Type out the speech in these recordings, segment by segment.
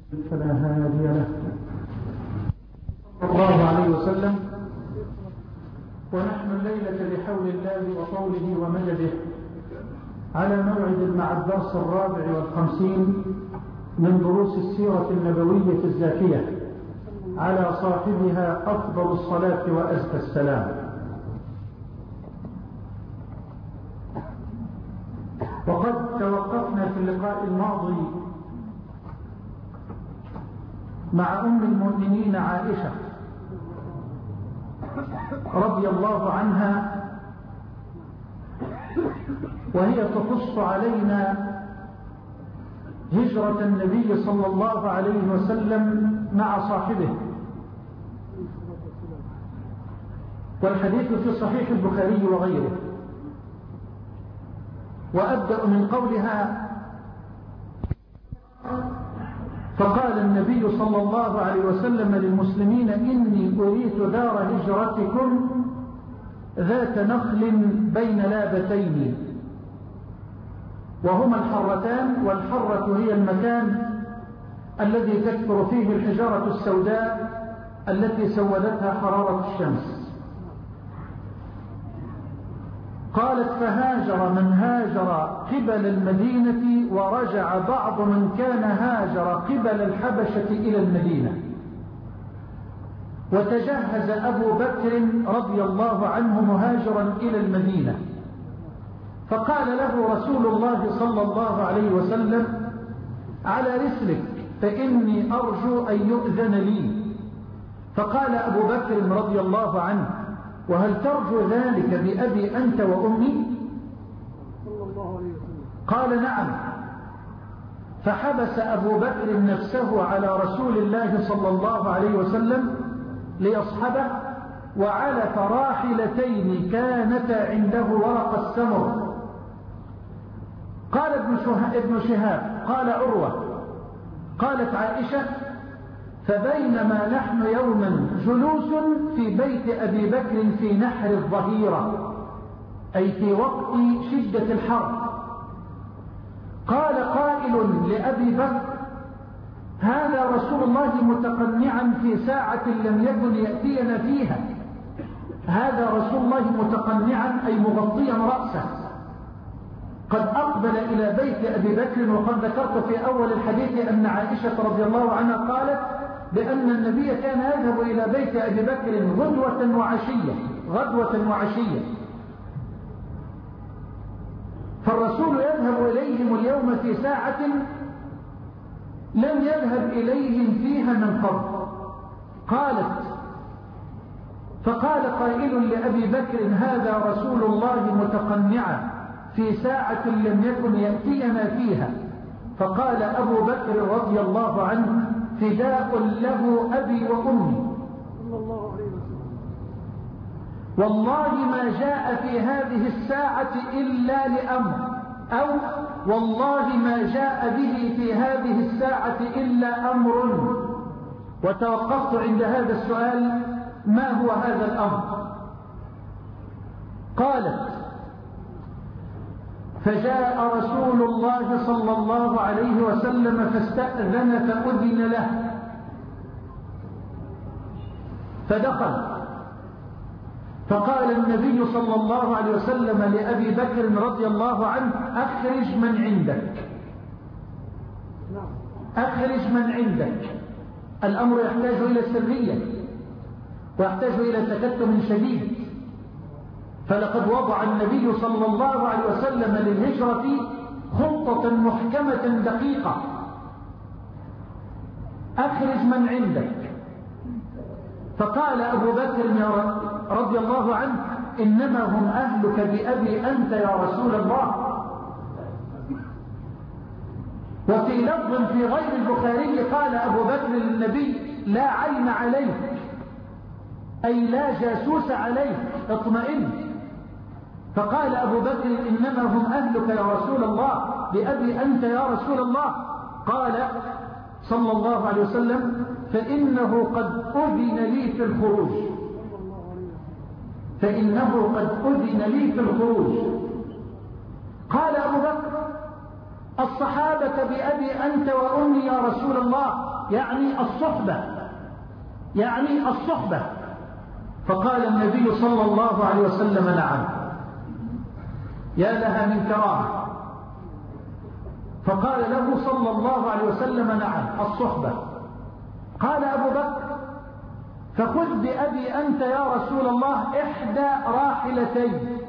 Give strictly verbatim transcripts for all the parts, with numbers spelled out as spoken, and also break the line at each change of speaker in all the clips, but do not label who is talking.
فلا هادي له. صلى الله عليه وسلم. ونحن الليلة بحول الله وطوله ومدده على موعد مع الدرس الرابع والخمسين من دروس السيرة النبوية الزاكية على صاحبها أفضل الصلاة وأزكى السلام. وقد توقفنا في اللقاء الماضي مع أم المؤمنين عائشة رضي الله عنها، وهي تقص علينا هجرة النبي صلى الله عليه وسلم مع صاحبه، والحديث في صحيح البخاري وغيره. وأبدأ من قولها: فقال النبي صلى الله عليه وسلم للمسلمين: إني أريت دار هجرتكم ذات نخل بين لابتين، وهما الحرتان، والحرة هي المكان الذي تكثر فيه الحجارة السوداء التي سودتها حرارة الشمس. قالت: فهاجر من هاجر قبل المدينة، ورجع بعض من كان هاجر قبل الحبشة إلى المدينة. وتجهز أبو بكر رضي الله عنه مهاجرا إلى المدينة، فقال له رسول الله صلى الله عليه وسلم: على رسلك فإني أرجو أن يؤذن لي. فقال أبو بكر رضي الله عنه: وهل ترجو ذلك بأبي أنت وأمي؟ قال: نعم. فحبس أبو بكر نفسه على رسول الله صلى الله عليه وسلم ليصحبه، وعلف راحلتين كانتا عنده ورق السمر. قال ابن شهاب: قال عروة: قالت عائشة: فبينما نحن يوما جلوس في بيت أبي بكر في نحر الظهيرة، أي في وقت شدة الحر، قال قائل لأبي بكر: هذا رسول الله متقنعا في ساعة لم يكن يأتينا فيها. هذا رسول الله متقنعا أي مغطيا رأسه، قد أقبل إلى بيت أبي بكر. وقد ذكرت في أول الحديث أن عائشة رضي الله عنها قالت بأن النبي كان يذهب إلى بيت أبي بكر غدوة وعشية غدوة وعشية فالرسول يذهب إليهم اليوم في ساعة لم يذهب إليهم فيها من قبل. قالت: فقال قائل لأبي بكر: هذا رسول الله متقنعا في ساعة لم يكن يأتينا فيها. فقال أبو بكر رضي الله عنه: فداء له أبي وأمي، والله ما جاء في هذه الساعة إلا لأمر، أو والله ما جاء به في هذه الساعة إلا أمر. وتوقفت عند هذا السؤال: ما هو هذا الأمر؟ قالت: فجاء رسول الله صلى الله عليه وسلم فاستأذن فأذن له، فدخل. فقال النبي صلى الله عليه وسلم لأبي بكر رضي الله عنه: أخرج من عندك، أخرج من عندك. الأمر يحتاج إلى سرية ويحتاج إلى تكتم شديد، فلقد وضع النبي صلى الله عليه وسلم للهجرة خطة محكمة دقيقة. أخرج من عندك. فقال أبو بكر رضي الله عنه: إنما هم أهلك بأبي أنت يا رسول الله. وفي لفظ في غير البخاري قال أبو بكر للنبي: لا عين عليك، أي لا جاسوس عليك، اطمئن. فقال أبو بكر: إنما هم أهلك يا رسول الله، بأبي أنت يا رسول الله. قال صلى الله عليه وسلم: فإنه قد أذن لي في الخروج، فإنه قد أذن لي في الخروج. قال أبو بكر: الصحابة بأبي أنت وأمي يا رسول الله، يعني الصحبة، يعني الصحبة. فقال النبي صلى الله عليه وسلم نعم. يا لها من كرامة. فقال له صلى الله عليه وسلم نعم الصحبة. قال أبو بكر فخذ بأبي أنت يا رسول الله إحدى راحلتين،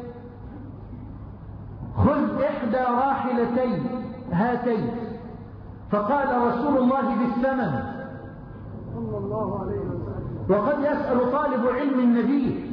خذ إحدى راحلتين هاتين. فقال رسول الله بالثمن صلى الله عليه وسلم. وقد يسأل طالب علم النبي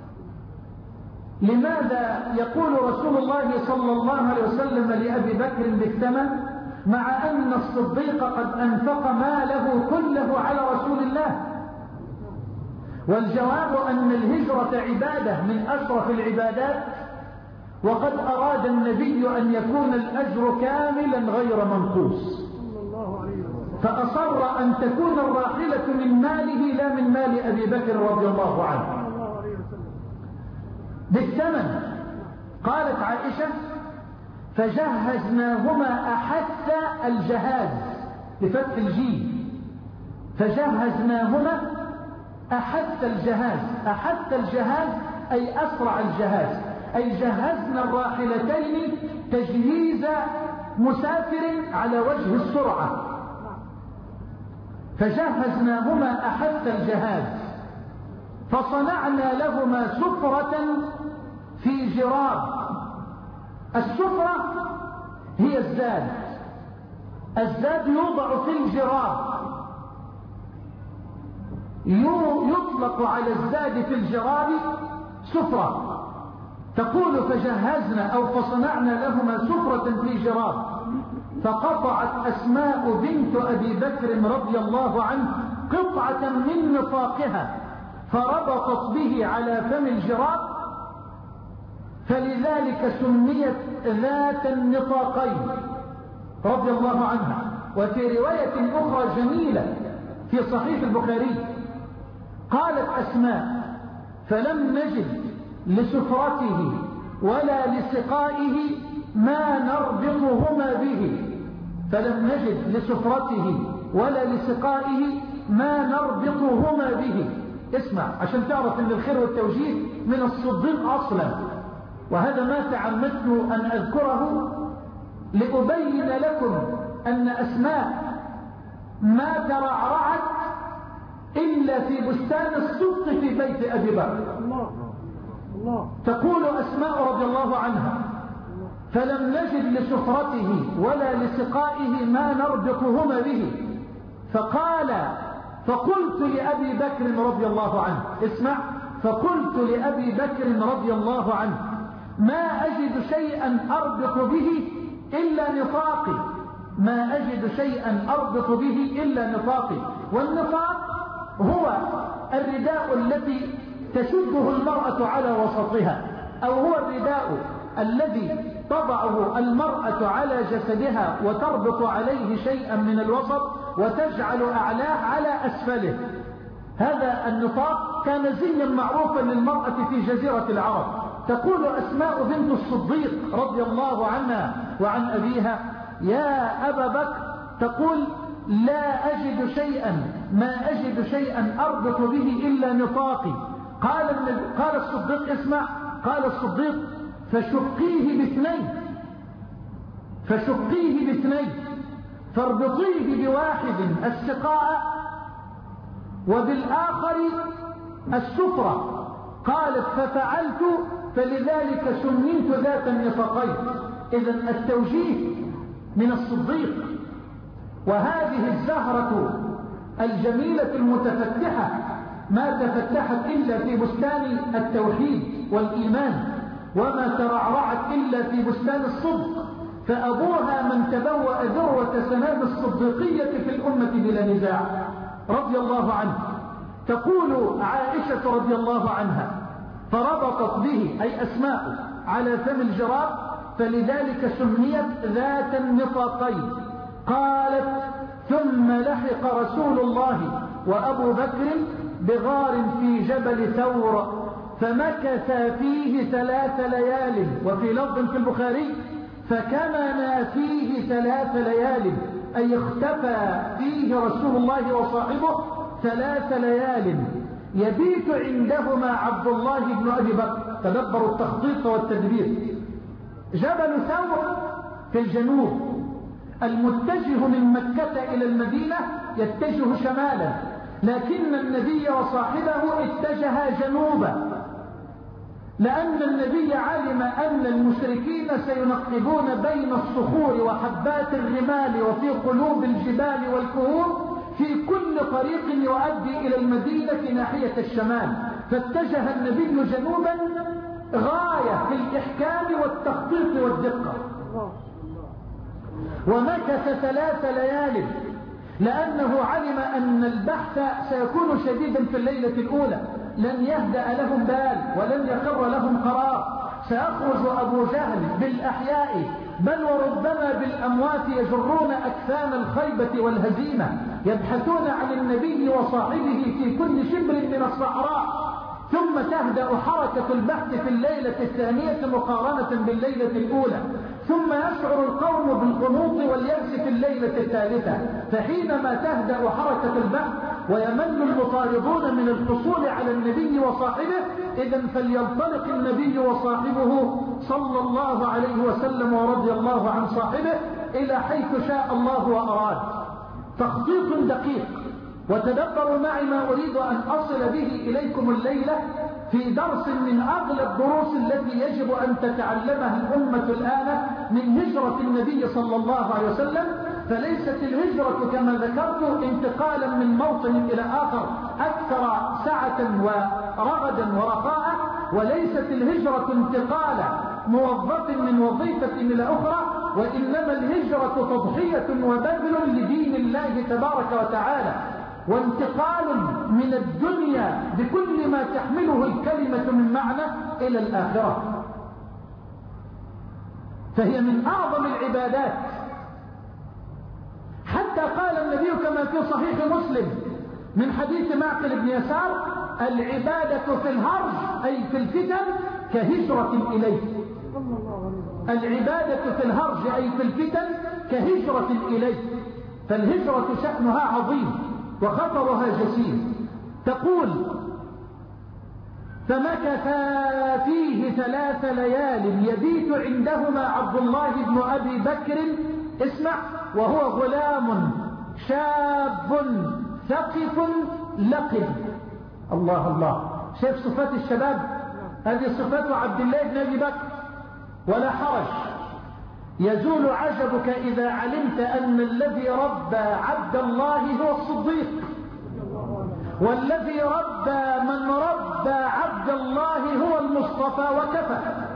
لماذا يقول رسول الله صلى الله عليه وسلم لأبي بكر بالثمن مع أن الصديق قد أنفق ماله كله على رسول الله؟ والجواب أن الهجرة عبادة من أشرف العبادات، وقد أراد النبي أن يكون الأجر كاملا غير منقوص، فأصر أن تكون الراحلة من ماله لا من مال أبي بكر رضي الله عنه بالثمن. قالت عائشة فجهزناهما أحث الجهاز بفتح الجيم، فجهزناهما أحث الجهاز. أحث الجهاز أي أسرع الجهاز، أي جهزنا الراحلتين تجهيز مسافر على وجه السرعة. فجهزناهما أحث الجهاز فصنعنا لهما سفرة في جراب. السفرة هي الزاد، الزاد يوضع في الجراب، يطلق على الزاد في الجراب سفرة. تقول فجهزنا أو فصنعنا لهما سفرة في جراب. فقطعت أسماء بنت أبي بكر رضي الله عنه قطعة من نطاقها فربطت به على فم الجراب، فلذلك سميت ذات النطاقين رضي الله عنها. وفي رواية أخرى جميلة في صحيح البخاري قالت أسماء فلم نجد لسفرته ولا لسقائه ما نربطهما به، فلم نجد لسفرته ولا لسقائه ما نربطهما به. اسمع عشان تعرف ان الخير والتوجيه من الصديق اصلا، وهذا ما تعمدت ان اذكره لأبين لكم ان اسماء ما ترعرعت الا في بستان الصدق في بيت ابي بكر. تقول اسماء رضي الله عنها فلم نجد لسفرته ولا لسقائه ما نربطهما به، فقال فقلت لأبي بكر رضي الله عنه، اسمع، فقلت لأبي بكر رضي الله عنه ما أجد شيئا أربط به إلا نطاقي، ما أجد شيئا أربط به إلا نطاقي. والنطاق هو الرداء الذي تشده المرأة على وسطها، أو هو الرداء الذي تضعه المرأة على جسدها وتربط عليه شيئا من الوسط وتجعل أعلاه على أسفله. هذا النطاق كان زيا معروفا للمرأة في جزيرة العرب. تقول أسماء بنت الصديق رضي الله عنها وعن أبيها يا أبا بكر، تقول لا أجد شيئا ما أجد شيئا أربط به إلا نطاقي. قال قال الصديق اسمع، قال الصديق فشقيه باثنين، فشقيه باثنين فاربطيه بواحد السقاء وبالآخر السفرة. قالت ففعلت فلذلك سميت ذات النطاقين. إذن التوجيه من الصديق. وهذه الزهرة الجميلة المتفتحة ما تفتحت إلا في بستان التوحيد والإيمان، وما ترعرعت إلا في بستان الصدق، فأبوها من تبوأ ذروة سنام الصديقية في الأمة بلا نزاع رضي الله عنه. تقول عائشة رضي الله عنها فربطت به أي أسماء على فم الجراب فلذلك سميت ذات النطاقين. قالت ثم لحق رسول الله وأبو بكر بغار في جبل ثور فمكث فيه ثلاث ليال، وفي لفظ في البخاري فكمن فيه ثلاث ليال، أي اختفى فيه رسول الله وصاحبه ثلاث ليال يبيت عندهما عبد الله بن أبي بكر. تدبروا التخطيط والتدبير. جبل ثور في الجنوب، المتجه من مكة إلى المدينة يتجه شمالا، لكن النبي وصاحبه اتجها جنوبا، لأن النبي علم أن المشركين سينقبون بين الصخور وحبات الرمال وفي قلوب الجبال والكهوف في كل طريق يؤدي إلى المدينة ناحية الشمال، فاتجه النبي جنوبا غاية في الإحكام والتخطيط والدقة. ومكث ثلاث ليال لأنه علم أن البحث سيكون شديدا في الليلة الأولى، لن يهدأ لهم بال ولن يقر لهم قرار. سيخرج أبو جهل بالأحياء بل وربما بالأموات يجرون أكفان الخيبة والهزيمة، يبحثون عن النبي وصاحبه في كل شبر من الصحراء، ثم تهدأ حركة البحث في الليلة الثانية مقارنة بالليلة الأولى، ثم يشعر القوم بالقنوط واليأس في الليلة الثالثة. فحينما تهدأ حركة البحث ويمل المطاردون من الحصول على النبي وصاحبه، إذن فلينطلق النبي وصاحبه صلى الله عليه وسلم ورضي الله عن صاحبه إلى حيث شاء الله وأراد. تخطيط دقيق. وتدبروا معي ما أريد أن أصل به إليكم الليلة في درس من أغلى الدروس التي يجب أن تتعلمها الأمة الآن من هجرة النبي صلى الله عليه وسلم. فليست الهجرة كما ذكرت انتقالا من موطن إلى آخر أكثر سعة ورغدا ورخاء، وليست الهجرة انتقال موظف من وظيفة إلى أخرى، وإنما الهجرة تضحية وبذل لدين الله تبارك وتعالى، وانتقال من الدنيا بكل ما تحمله الكلمة من معنى إلى الآخرة. فهي من أعظم العبادات، حتى قال النبي كما في صحيح مسلم من حديث معقل بن يسار: العبادة في الهرج أي في الفتن كهجرة إليه. العبادة في الهرج أي في الفتن كهجرة إليه. فالهجرة شأنها عظيم وخطرها جسيم. تقول: فمكث فيه ثلاث ليال يبيت عندهما عبد الله بن أبي بكر، اسمع، وهو غلام شاب ثقف لقب. الله الله، شايف صفات الشباب؟ هذه صفات عبد الله بن أبي بكر. ولا حرج، يزول عجبك إذا علمت أن الذي ربى عبد الله هو الصديق، والذي ربى من ربى عبد الله هو المصطفى وكفى.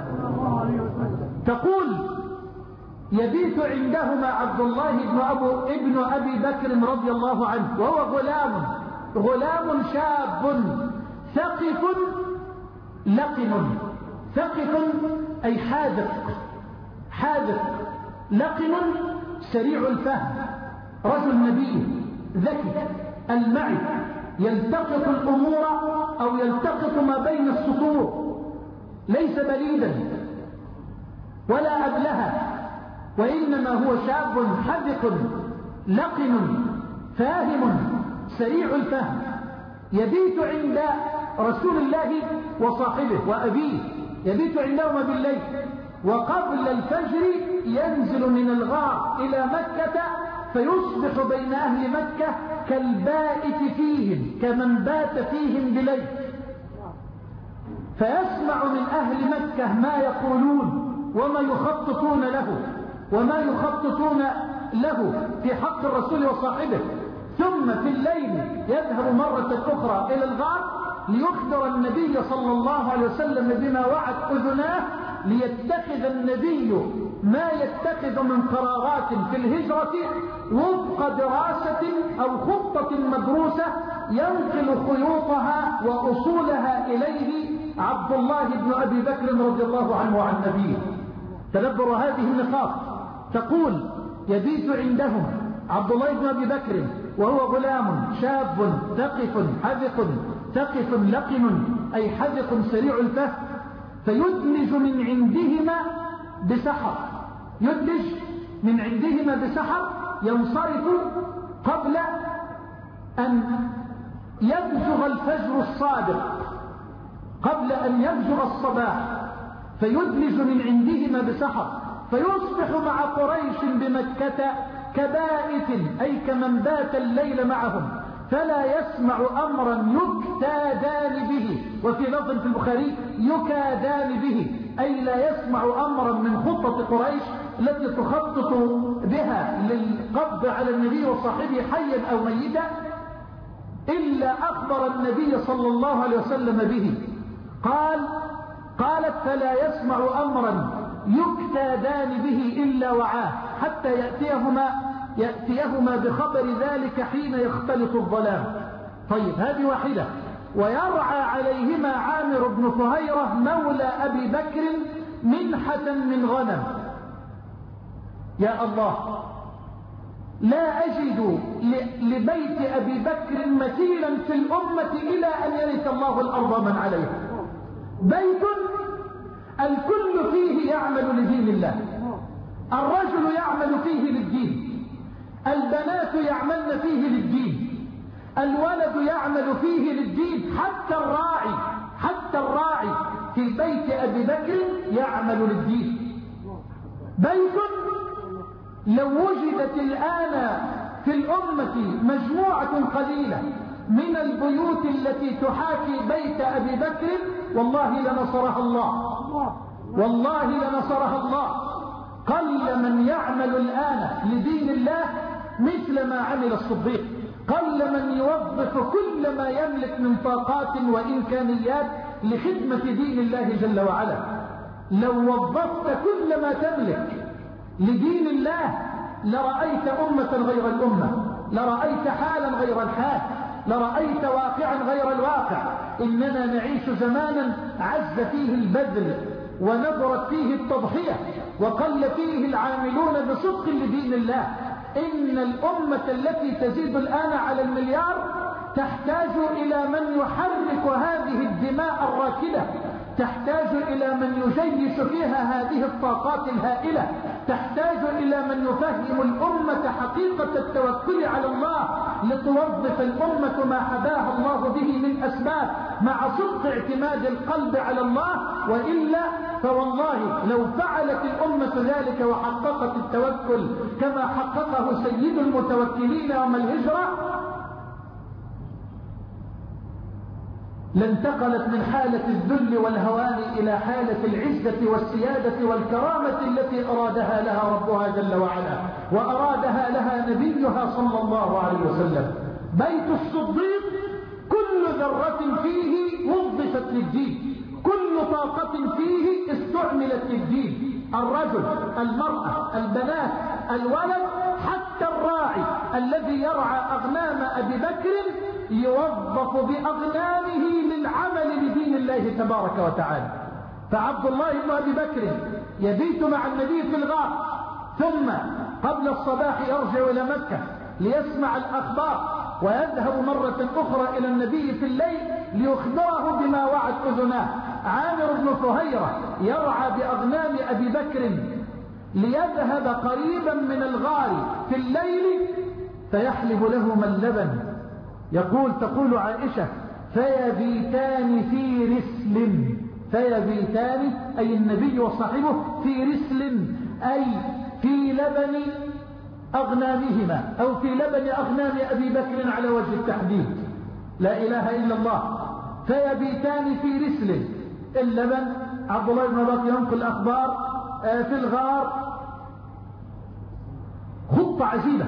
تقول: يبيت عندهما عبد الله بن أبو ابن أبي بكر رضي الله عنه وهو غلام غلام شاب ثقف لقن. ثقف أي حاذق، حاذق. لقن سريع الفهم، رجل نبي ذكي المعي، يلتقط الأمور أو يلتقط ما بين السطور، ليس بليدا ولا أبلها، وإنما هو شاب حذق لقن فاهم سريع الفهم، يبيت عند رسول الله وصاحبه وأبيه، يبيت عندهما بالليل، وقبل الفجر ينزل من الغار إلى مكة فيصبح بين أهل مكة كالبائت فيهم، كمن بات فيهم بليل، فيسمع من أهل مكة ما يقولون وما يخططون له وما يخططون له في حق الرسول وصاحبه. ثم في الليل يذهب مرة أخرى إلى الغار ليخبر النبي صلى الله عليه وسلم بما وعت أذناه، ليتخذ النبي ما يتخذ من قرارات في الهجرة وفق دراسة أو خطة مدروسة ينقل خيوطها وأصولها إليه عبد الله بن أبي بكر رضي الله عنه وعن أبيه. تدبر هذه النقاط. تقول: يبيت عندهم عبد الله بن أبي بكر وهو غلام شاب ثقف حذق. ثقف لقن أي حذق سريع الفهم، فيدمج من عندهما بسحر، يدلج من عندهما بسحر ينصرف قبل أن يبزغ الفجر الصادق، قبل أن يبزغ الصباح، فيدلج من عندهما بسحر، فيصبح مع قريش بمكة كبائت، أي كمن بات الليل معهم، فلا يسمع أمرا يكتادان به، وفي لفظ في البخاري يكادان به، أي لا يسمع أمرا من خطة قريش التي تخطط بها للقبض على النبي وصاحبه حيا أو ميتا، إلا أخبر النبي صلى الله عليه وسلم به. قال قالت فلا يسمع أمرا يكتادان به إلا وعاه، حتى يأتيهما يأتيهما بخبر ذلك حين يختلط الظلام. طيب هذه واحدة. ويرعى عليهما عامر بن فهيرة مولى أبي بكر منحة من غنم. يا الله، لا أجد لبيت أبي بكر مثيلا في الأمة إلى أن يرث الله الأرض من عليها. بيت الكل فيه يعمل لدين الله، الرجل يعمل فيه للدين، البنات يعملن فيه للدين، الولد يعمل فيه للدين، حتى الراعي حتى الراعي في بيت أبي بكر يعمل للدين. بيت لو وجدت الآن في الأمة مجموعة قليلة من البيوت التي تحاكي بيت أبي بكر والله لنصرها الله، والله لنصرها الله. قل من يعمل الآن لدين الله مثل ما عمل الصديق، قل من يوظف كل ما يملك من طاقات وإمكانيات لخدمة دين الله جل وعلا. لو وظفت كل ما تملك لدين الله لرأيت أمة غير الأمة، لرأيت حالا غير الحال، لرأيت واقعا غير الواقع. إننا نعيش زمانا عز فيه البذل ونظرت فيه التضحية وقل فيه العاملون بصدق لدين الله. إن الأمة التي تزيد الآن على المليار تحتاج إلى من يحرك هذه الدماء الراكدة، تحتاج إلى من يجيش فيها هذه الطاقات الهائلة، تحتاج إلى من يفهم الأمة حقيقة التوكل على الله، لتوظف الأمة ما حباها الله به من أسباب مع صدق اعتماد القلب على الله. وإلا فوالله لو فعلت الأمة ذلك وحققت التوكل كما حققه سيد المتوكلين يوم الهجرة لانتقلت من حالة الذل والهوان إلى حالة العزة والسيادة والكرامة التي أرادها لها ربها جل وعلا وأرادها لها نبيها صلى الله عليه وسلم. بيت الصديق كل ذرة فيه وظفت للدين، كل طاقة فيه استعملت للدين، الرجل، المرأة، البنات، الولد، حتى الراعي الذي يرعى أغنام أبي بكر يوظف بأغنامه للعمل لدين الله تبارك وتعالى. فعبد الله بن أبي بكر يبيت مع النبي في الغار، ثم قبل الصباح يرجع إلى مكة ليسمع الأخبار، ويذهب مرة أخرى إلى النبي في الليل ليخبره بما وعد أذناه. عامر بن فهيرة يرعى بأغنام أبي بكر ليذهب قريبا من الغار في الليل فيحلب لهما اللبن. يقول تقول عائشة فيبيتان في رسل، فيبيتان أي النبي وصاحبه في رسل، أي في لبن أغنامهما أو في لبن أغنام أبي بكر على وجه التحديد. لا إله إلا الله. فيبيتان في رسل، اللبن. عبد الله بن بكر ينقل الأخبار في الغار. خطة عجيبة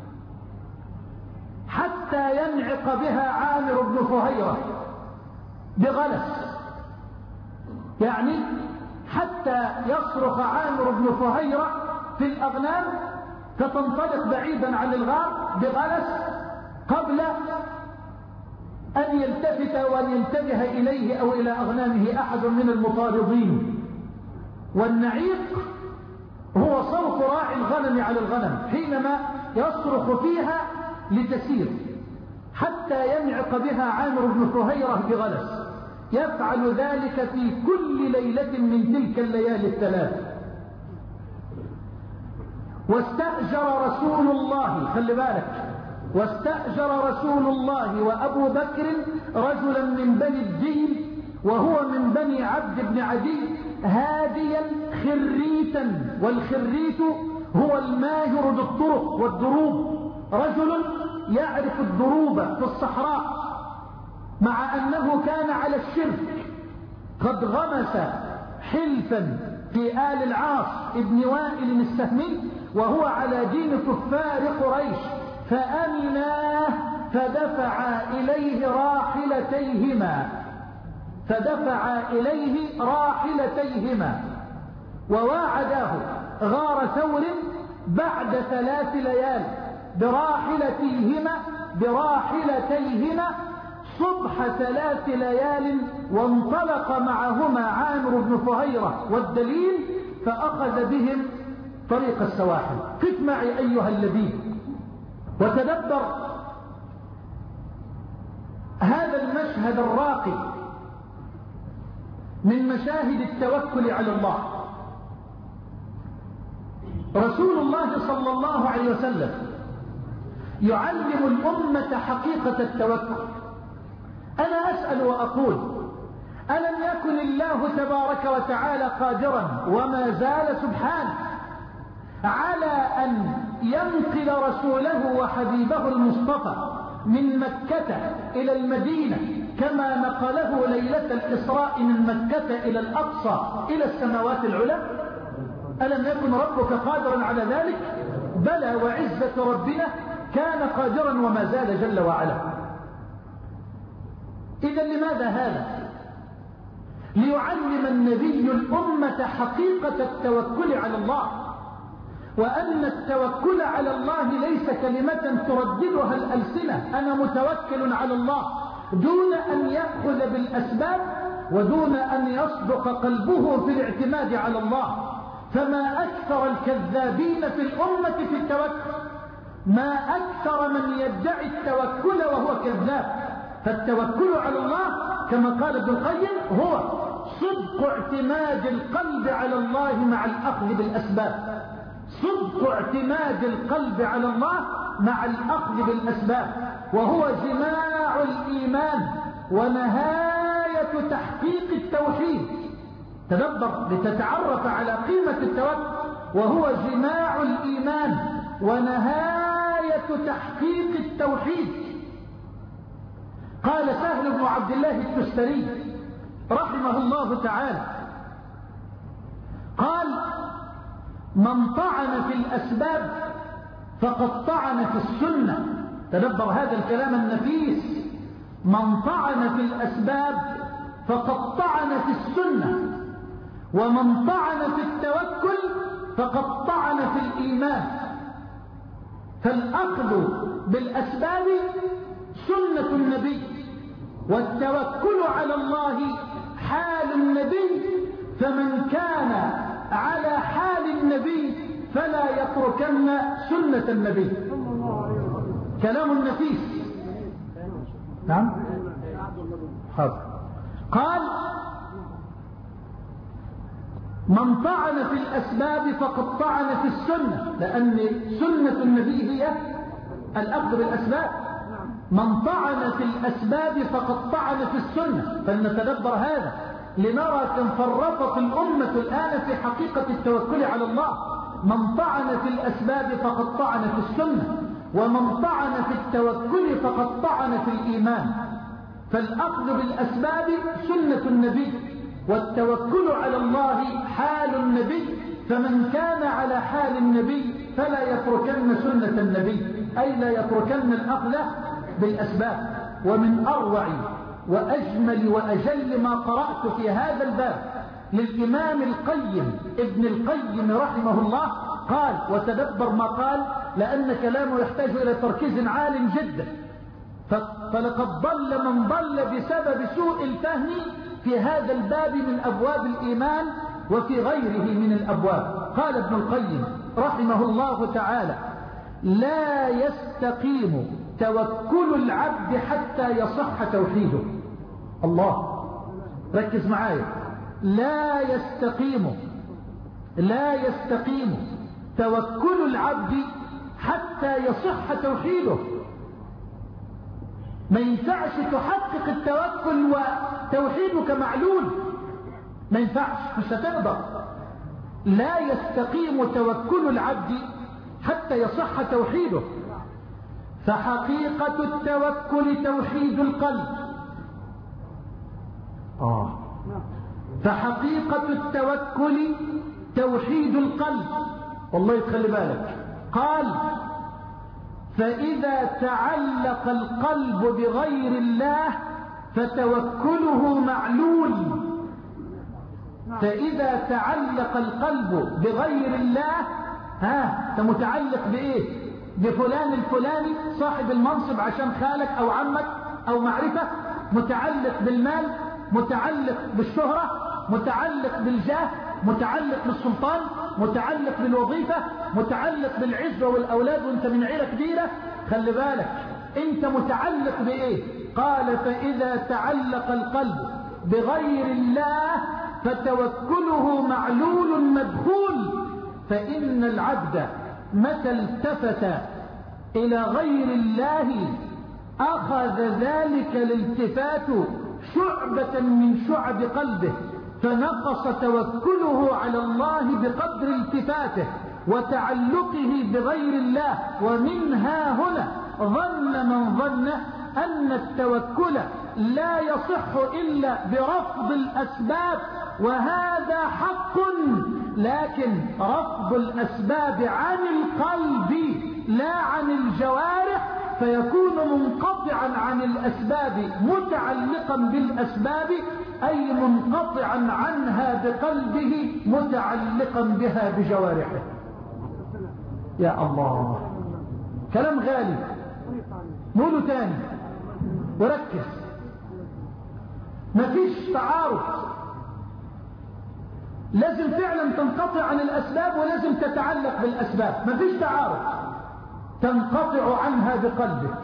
حتى ينعق بها عامر بن فهيرة بغلس، يعني حتى يصرخ عامر بن فهيرة في الأغنام فتنطلق بعيدا عن الغار بغلس قبل أن يلتفت وأن ينتبه إليه أو إلى أغنامه أحد من المطاردين. والنعيق هو صوت راعي الغنم على الغنم حينما يصرخ فيها لتسير، حتى ينعق بها عامر بن فهيرة بغلس. يفعل ذلك في كل ليلة من تلك الليالي الثلاث. واستأجر رسول الله، خلي بالك، واستأجر رسول الله وأبو بكر رجلا من بني الدين وهو من بني عبد بن عدي هاديا خريتا، والخريت هو الماهر بالطرق والدروب، رجل يعرف الدروب في الصحراء، مع أنه كان على الشرك، قد غمس حلفا في آل العاص ابن وائل السهمي وهو على دين كفار قريش، فأمناه فدفعا إليه راحلتيهما فدفعا إليه راحلتيهما وواعداه غار ثور بعد ثلاث ليال براحلتيهما براحلتيهما صبح ثلاث ليال، وانطلق معهما عامر بن فهيرة والدليل فأخذ بهم طريق السواحل. قف معي أيها اللبيب وتدبر هذا المشهد الراقي من مشاهد التوكل على الله. رسول الله صلى الله عليه وسلم يعلم الأمة حقيقة التوكل. أنا أسأل وأقول: ألم يكن الله تبارك وتعالى قادرا وما زال سبحانه على أن ينقل رسوله وحبيبه المصطفى من مكة إلى المدينة كما نقله ليلة الإسراء من مكة إلى الأقصى إلى السماوات العلى؟ ألم يكن ربك قادرا على ذلك؟ بلى، وعزة ربنا كان قادرا وما زال جل وعلا. إذا لماذا هذا؟ ليعلم النبي الأمة حقيقة التوكل على الله، وأن التوكل على الله ليس كلمة ترددها الألسنة أنا متوكل على الله، دون أن يأخذ بالأسباب ودون أن يصدق قلبه في الاعتماد على الله. فما أكثر الكذابين في الأمة في التوكل، ما أكثر من يدعي التوكل وهو كذاب. فالتوكل على الله كما قال ابن القيم هو صدق اعتماد القلب على الله مع الأخذ بالأسباب، صدق اعتماد القلب على الله مع الأخذ بالأسباب، وهو جماع الإيمان ونهاية تحقيق التوحيد. تدبر لتتعرف على قيمة التوكل، وهو جماع الإيمان ونهاية تحقيق التوحيد. قال سهل بن عبد الله التستري رحمه الله تعالى، قال: من طعن في الأسباب فقد طعن في السنة. تدبر هذا الكلام النفيس: من طعن في الأسباب فقد طعن في السنة، ومن طعن في التوكل فقد طعن في الإيمان. فالأخذ بالأسباب سنة النبي، والتوكل على الله حال النبي، فمن كان على حال النبي فلا يتركن سنة النبي. كلام نفيس. نعم حاضر. قال: من طعن في الأسباب فقد طعن في السنة، لأن سنة النبي هي الأخذ بالأسباب. من طعن في الأسباب فقد طعن في السنة. فلنتدبر هذا لنرى كم فرطت الأمة الآن في حقيقة التوكل على الله. من طعن في الأسباب فقد طعن في السنة، ومن طعن في التوكل فقد طعن في الإيمان. فالأخذ بالأسباب سنة النبي، والتوكل على الله حال النبي، فمن كان على حال النبي فلا يتركن سنة النبي، أي لا يتركن الأخذ بالأسباب. ومن أروع وأجمل وأجل ما قرأت في هذا الباب للإمام القيم ابن القيم رحمه الله، قال، وتدبر ما قال لأن كلامه يحتاج إلى تركيز عال جدا، فلقد ضل من ضل بسبب سوء الفهم في هذا الباب من أبواب الإيمان وفي غيره من الأبواب. قال ابن القيم رحمه الله تعالى: لا يستقيم توكل العبد حتى يصح توحيده. الله، ركز معايا. لا يستقيم لا يستقيم توكل العبد حتى يصح توحيده. ما ينفعش تحقق التوكل وتوحيدك معلول، ما ينفعش، مش هتقدر. لا يستقيم توكل العبد حتى يصح توحيده. فحقيقة التوكل توحيد القلب. آه. فحقيقة التوكل توحيد القلب. والله تخلي بالك، قال فإذا تعلق القلب بغير الله فتوكله معلول. فإذا تعلق القلب بغير الله، ها انت متعلق بإيه؟ بفلان الفلاني صاحب المنصب عشان خالك أو عمك أو معرفة، متعلق بالمال، متعلق بالشهرة، متعلق بالجاه، متعلق بالسلطان، متعلق بالوظيفة، متعلق بالعزة والأولاد وانت من عيلة كبيرة. خلي بالك انت متعلق بإيه؟ قال فإذا تعلق القلب بغير الله فتوكله معلول مدخول. فإن العبد متى التفت إلى غير الله أخذ ذلك الالتفات شعبة من شعب قلبه، فنقص توكله على الله بقدر التفاته وتعلقه بغير الله. ومنها هنا ظن من ظن أن التوكل لا يصح إلا برفض الأسباب، وهذا حق، لكن رفض الأسباب عن القلب لا عن الجوارح، فيكون منقطعا عن الأسباب متعلقا بالأسباب، أي منقطعا عنها بقلبه متعلقا بها بجوارحه. يا الله، كلام غالي، نقوله تاني وركز. مفيش تعارض، لازم فعلا تنقطع عن الأسباب ولازم تتعلق بالأسباب. مفيش تعارض، تنقطع عنها بقلبك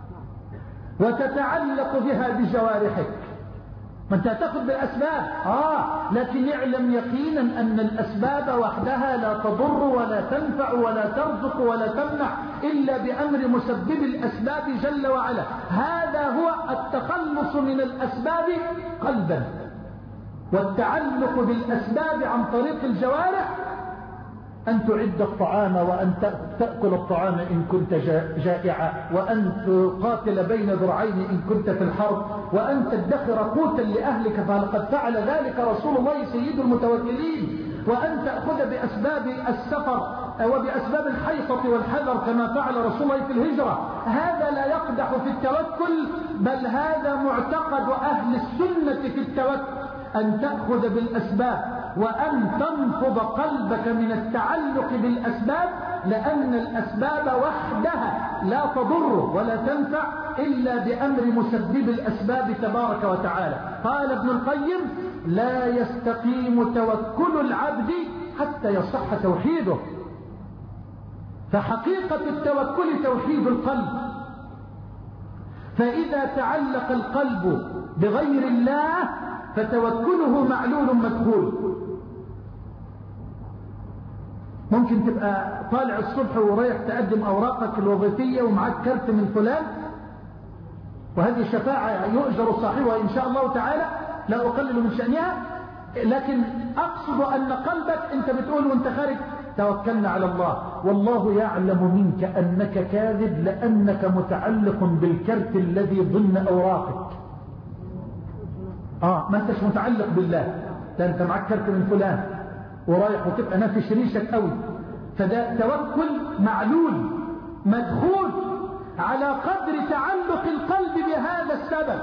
وتتعلق بها بجوارحك. ما انت هتاخد بالأسباب آه لكن اعلم يقينا أن الأسباب وحدها لا تضر ولا تنفع ولا ترزق ولا تمنع إلا بأمر مسبب الأسباب جل وعلا. هذا هو التخلص من الأسباب قلبا. والتعلق بالأسباب عن طريق الجوارح أن تعد الطعام وأن تأكل الطعام إن كنت جائعا، وأن تقاتل بين ذرعين إن كنت في الحرب، وأن تدخر قوتا لأهلك فلقد فعل ذلك رسول الله سيد المتوكلين، وأن تأخذ بأسباب السفر وبأسباب الحيطة والحذر كما فعل رسول الله في الهجرة. هذا لا يقدح في التوكل، بل هذا معتقد أهل السنة في التوكل، أن تأخذ بالأسباب وأن تنفض قلبك من التعلق بالأسباب، لأن الأسباب وحدها لا تضر ولا تنفع إلا بأمر مسبب الأسباب تبارك وتعالى. قال ابن القيم لا يستقيم توكل العبد حتى يصح توحيده. فحقيقة التوكل توحيد القلب. فإذا تعلق القلب بغير الله فتوكله معلول مدخول. ممكن تبقى طالع الصبح ورايح تقدم أوراقك الوظيفية ومعك كرت من فلان، وهذه الشفاعة يؤجر صاحبها إن شاء الله تعالى، لا أقلل من شأنها، لكن أقصد أن قلبك أنت بتقول وأنت خارج توكلنا على الله، والله يعلم منك أنك كاذب لأنك متعلق بالكرت الذي ضمن أوراقك. آه ما أنتش متعلق بالله، ده أنت معك كرت من فلان ورايح وتبقى نافش ريشك قوي. فده توكل معلول مدخول على قدر تعلق القلب بهذا السبب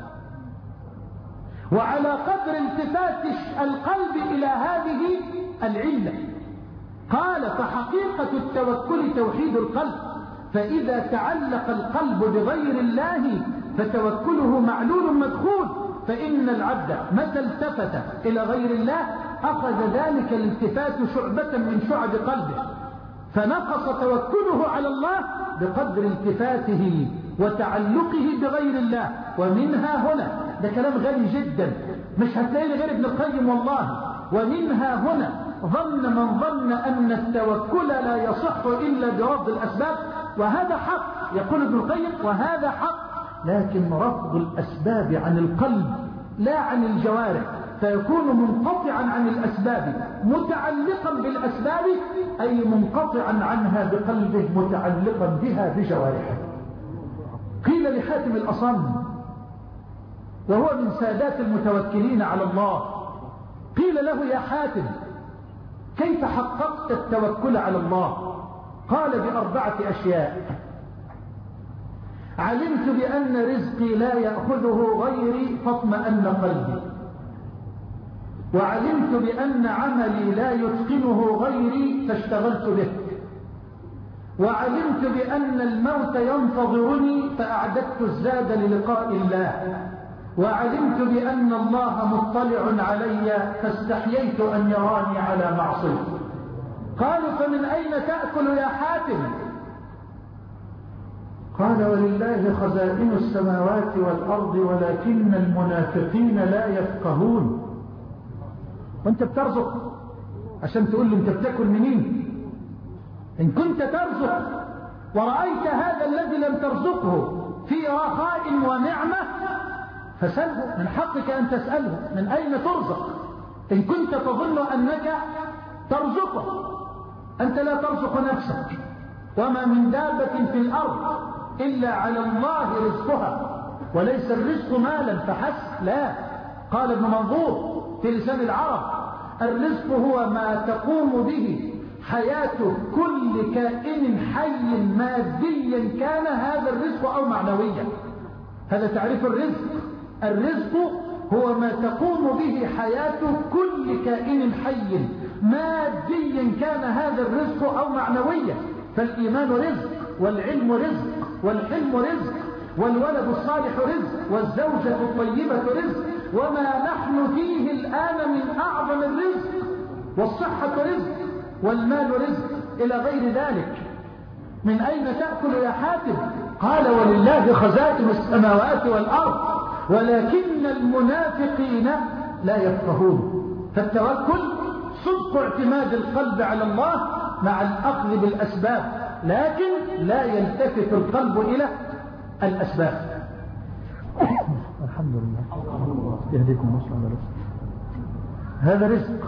وعلى قدر التفات القلب إلى هذه العلة. قال فحقيقة التوكل توحيد القلب. فإذا تعلق القلب بغير الله فتوكله معلول مدخول. فإن العبد متى التفت إلى غير الله أخذ ذلك الالتفات شعبة من شعب قلبه، فنقص توكله على الله بقدر التفاته وتعلقه بغير الله. ومنها هنا، ده كلام غالي جدا مش هتلاقي غير ابن القيم والله، ومنها هنا ظن من ظن أن التوكل لا يصح إلا برفض الأسباب، وهذا حق، يقول ابن القيم وهذا حق، لكن رفض الأسباب عن القلب لا عن الجوارح، فيكون منقطعا عن الأسباب متعلقا بالأسباب، أي منقطعا عنها بقلبه متعلقا بها بجوارحه. قيل لحاتم الأصم وهو من سادات المتوكلين على الله، قيل له يا حاتم كيف حققت التوكل على الله؟ قال بأربعة أشياء: علمت بأن رزقي لا يأخذه غيري فاطمأن قلبي، وعلمت بأن عملي لا يتقنه غيري فاشتغلت به، وعلمت بأن الموت ينتظرني فأعددت الزاد للقاء الله، وعلمت بأن الله مطلع علي فاستحييت أن يراني على معصية. قالوا فمن أين تأكل يا حاتم؟ قال ولله خزائن السماوات والأرض ولكن المنافقين لا يفقهون. وانت بترزق عشان تقول لي انت بتاكل منين؟ ان كنت ترزق ورأيت هذا الذي لم ترزقه في رخاء ونعمة فسأله، من حقك أن تسأله من أين ترزق إن كنت تظن أنك ترزقه. أنت لا ترزق نفسك، وما من دابة في الأرض إلا على الله رزقها، وليس الرزق مالا فحسب، لا. قال ابن منظور في لسان العرب: الرزق هو ما تقوم به حياة كل كائن حي ماديا كان هذا الرزق أو معنويا. هذا تعريف الرزق. الرزق هو ما تقوم به حياة كل كائن حي ماديا كان هذا الرزق أو معنويا. فالإيمان رزق، والعلم رزق، والحلم رزق، والولد الصالح رزق، والزوجة الطيبة رزق، وما نحن فيه الآن من أعظم الرزق، والصحة رزق، والمال رزق، إلى غير ذلك. من أين تأكل يا حاتم؟ قال ولله خزائن السماوات والأرض ولكن المنافقين لا يفقهون. فالتوكل صدق اعتماد القلب على الله مع الأخذ بالأسباب، لكن لا يلتفت القلب إلى الأسباب. الحمد لله يهديكم الله على رزق. هذا رزق.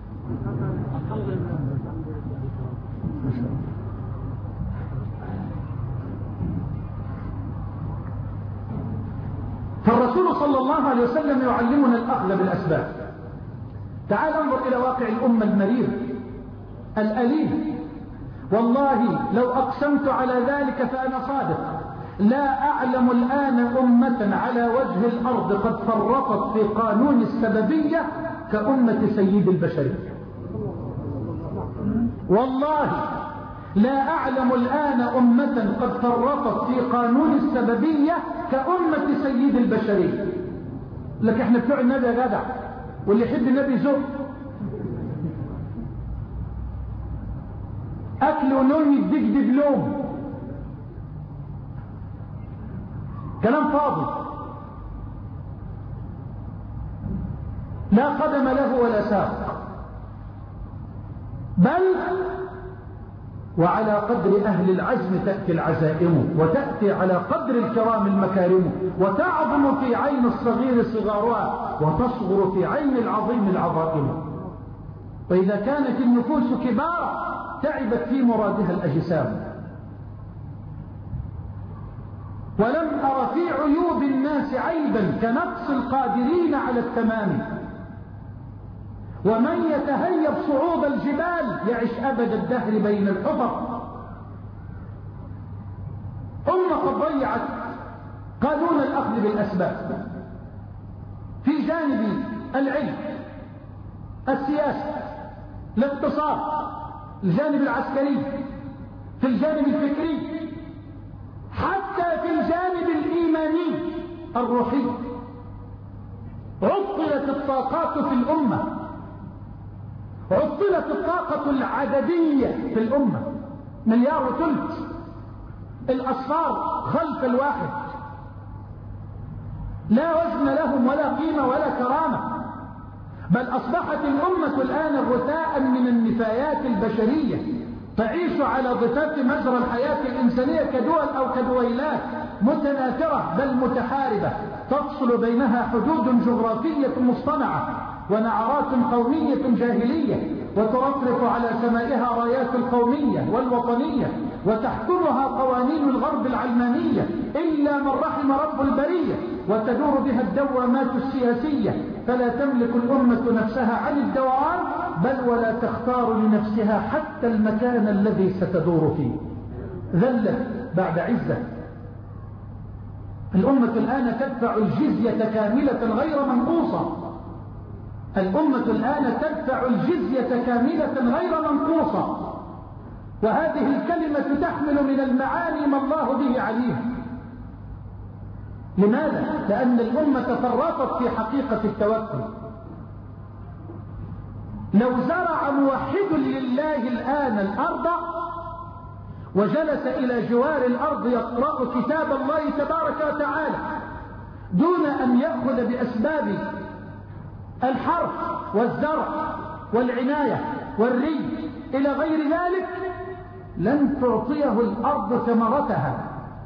فالرسول صلى الله عليه وسلم يعلمنا الأخذ بالأسباب. تعال انظر إلى واقع الأمة المرير الأليم. والله لو أقسمت على ذلك فأنا صادق، لا أعلم الآن أمة على وجه الأرض قد فرطت في قانون السببية كأمة سيد البشرية. والله لا أعلم الآن أمة قد فرطت في قانون السببية كأمة سيد البشرية. لك احنا بتوع النبي يا جدع، واللي يحب النبي زق أكل ونوم يديك دبلوم، كلام فاضي لا قدم له ولا ساق. بل وعلى قدر أهل العزم تأتي العزائم، وتأتي على قدر الكرام المكارم، وتعظم في عين الصغير صغارها، وتصغر في عين العظيم العظائم. وإذا كانت النفوس كبارا تعبت في مرادها الأجسام. ولم أر في عيوب الناس عيبا كنقص القادرين على التمام. ومن يتهيب صعود الجبال يعش أبد الدهر بين الحفر. أمة قد ضيعت قانون الأخذ بالأسباب في جانب العلم، السياسة، الاقتصاد، الجانب العسكري، في الجانب الفكري، حتى في الجانب الإيماني الروحي. عطلت الطاقات في الأمة، عطلت الطاقة العددية في الأمة، مليار وثلث، الأصفار خلف الواحد، لا وزن لهم ولا قيمة ولا كرامة. بل أصبحت الأمة الآن غثاء من النفايات البشرية، تعيش على ضفاف مجرى الحياة الإنسانية كدول أو كدويلات متناثرة بل متحاربة، تفصل بينها حدود جغرافية مصطنعة ونعرات قومية جاهلية، وترفرف على سمائها رايات القومية والوطنية، وتحكمها قوانين الغرب العلمانية إلا من رحم رب البرية، وتدور بها الدوامات السياسية، فلا تملك الأمة نفسها عن الدوران بل ولا تختار لنفسها حتى المكان الذي ستدور فيه. ذلت بعد عزة. الأمة الآن تدفع الجزية كاملة غير منقوصة. الأمة الآن تدفع الجزية كاملة غير منقوصة، وهذه الكلمة تحمل من المعاني ما الله به عليم. لماذا؟ لأن الأمة تفرطت في حقيقة التوكل. لو زرع موحد لله الآن الأرض وجلس إلى جوار الأرض يقرأ كتاب الله تبارك وتعالى دون أن يأخذ بأسباب الحرث والزرع والعناية والري إلى غير ذلك لن تعطيه الأرض ثمرتها.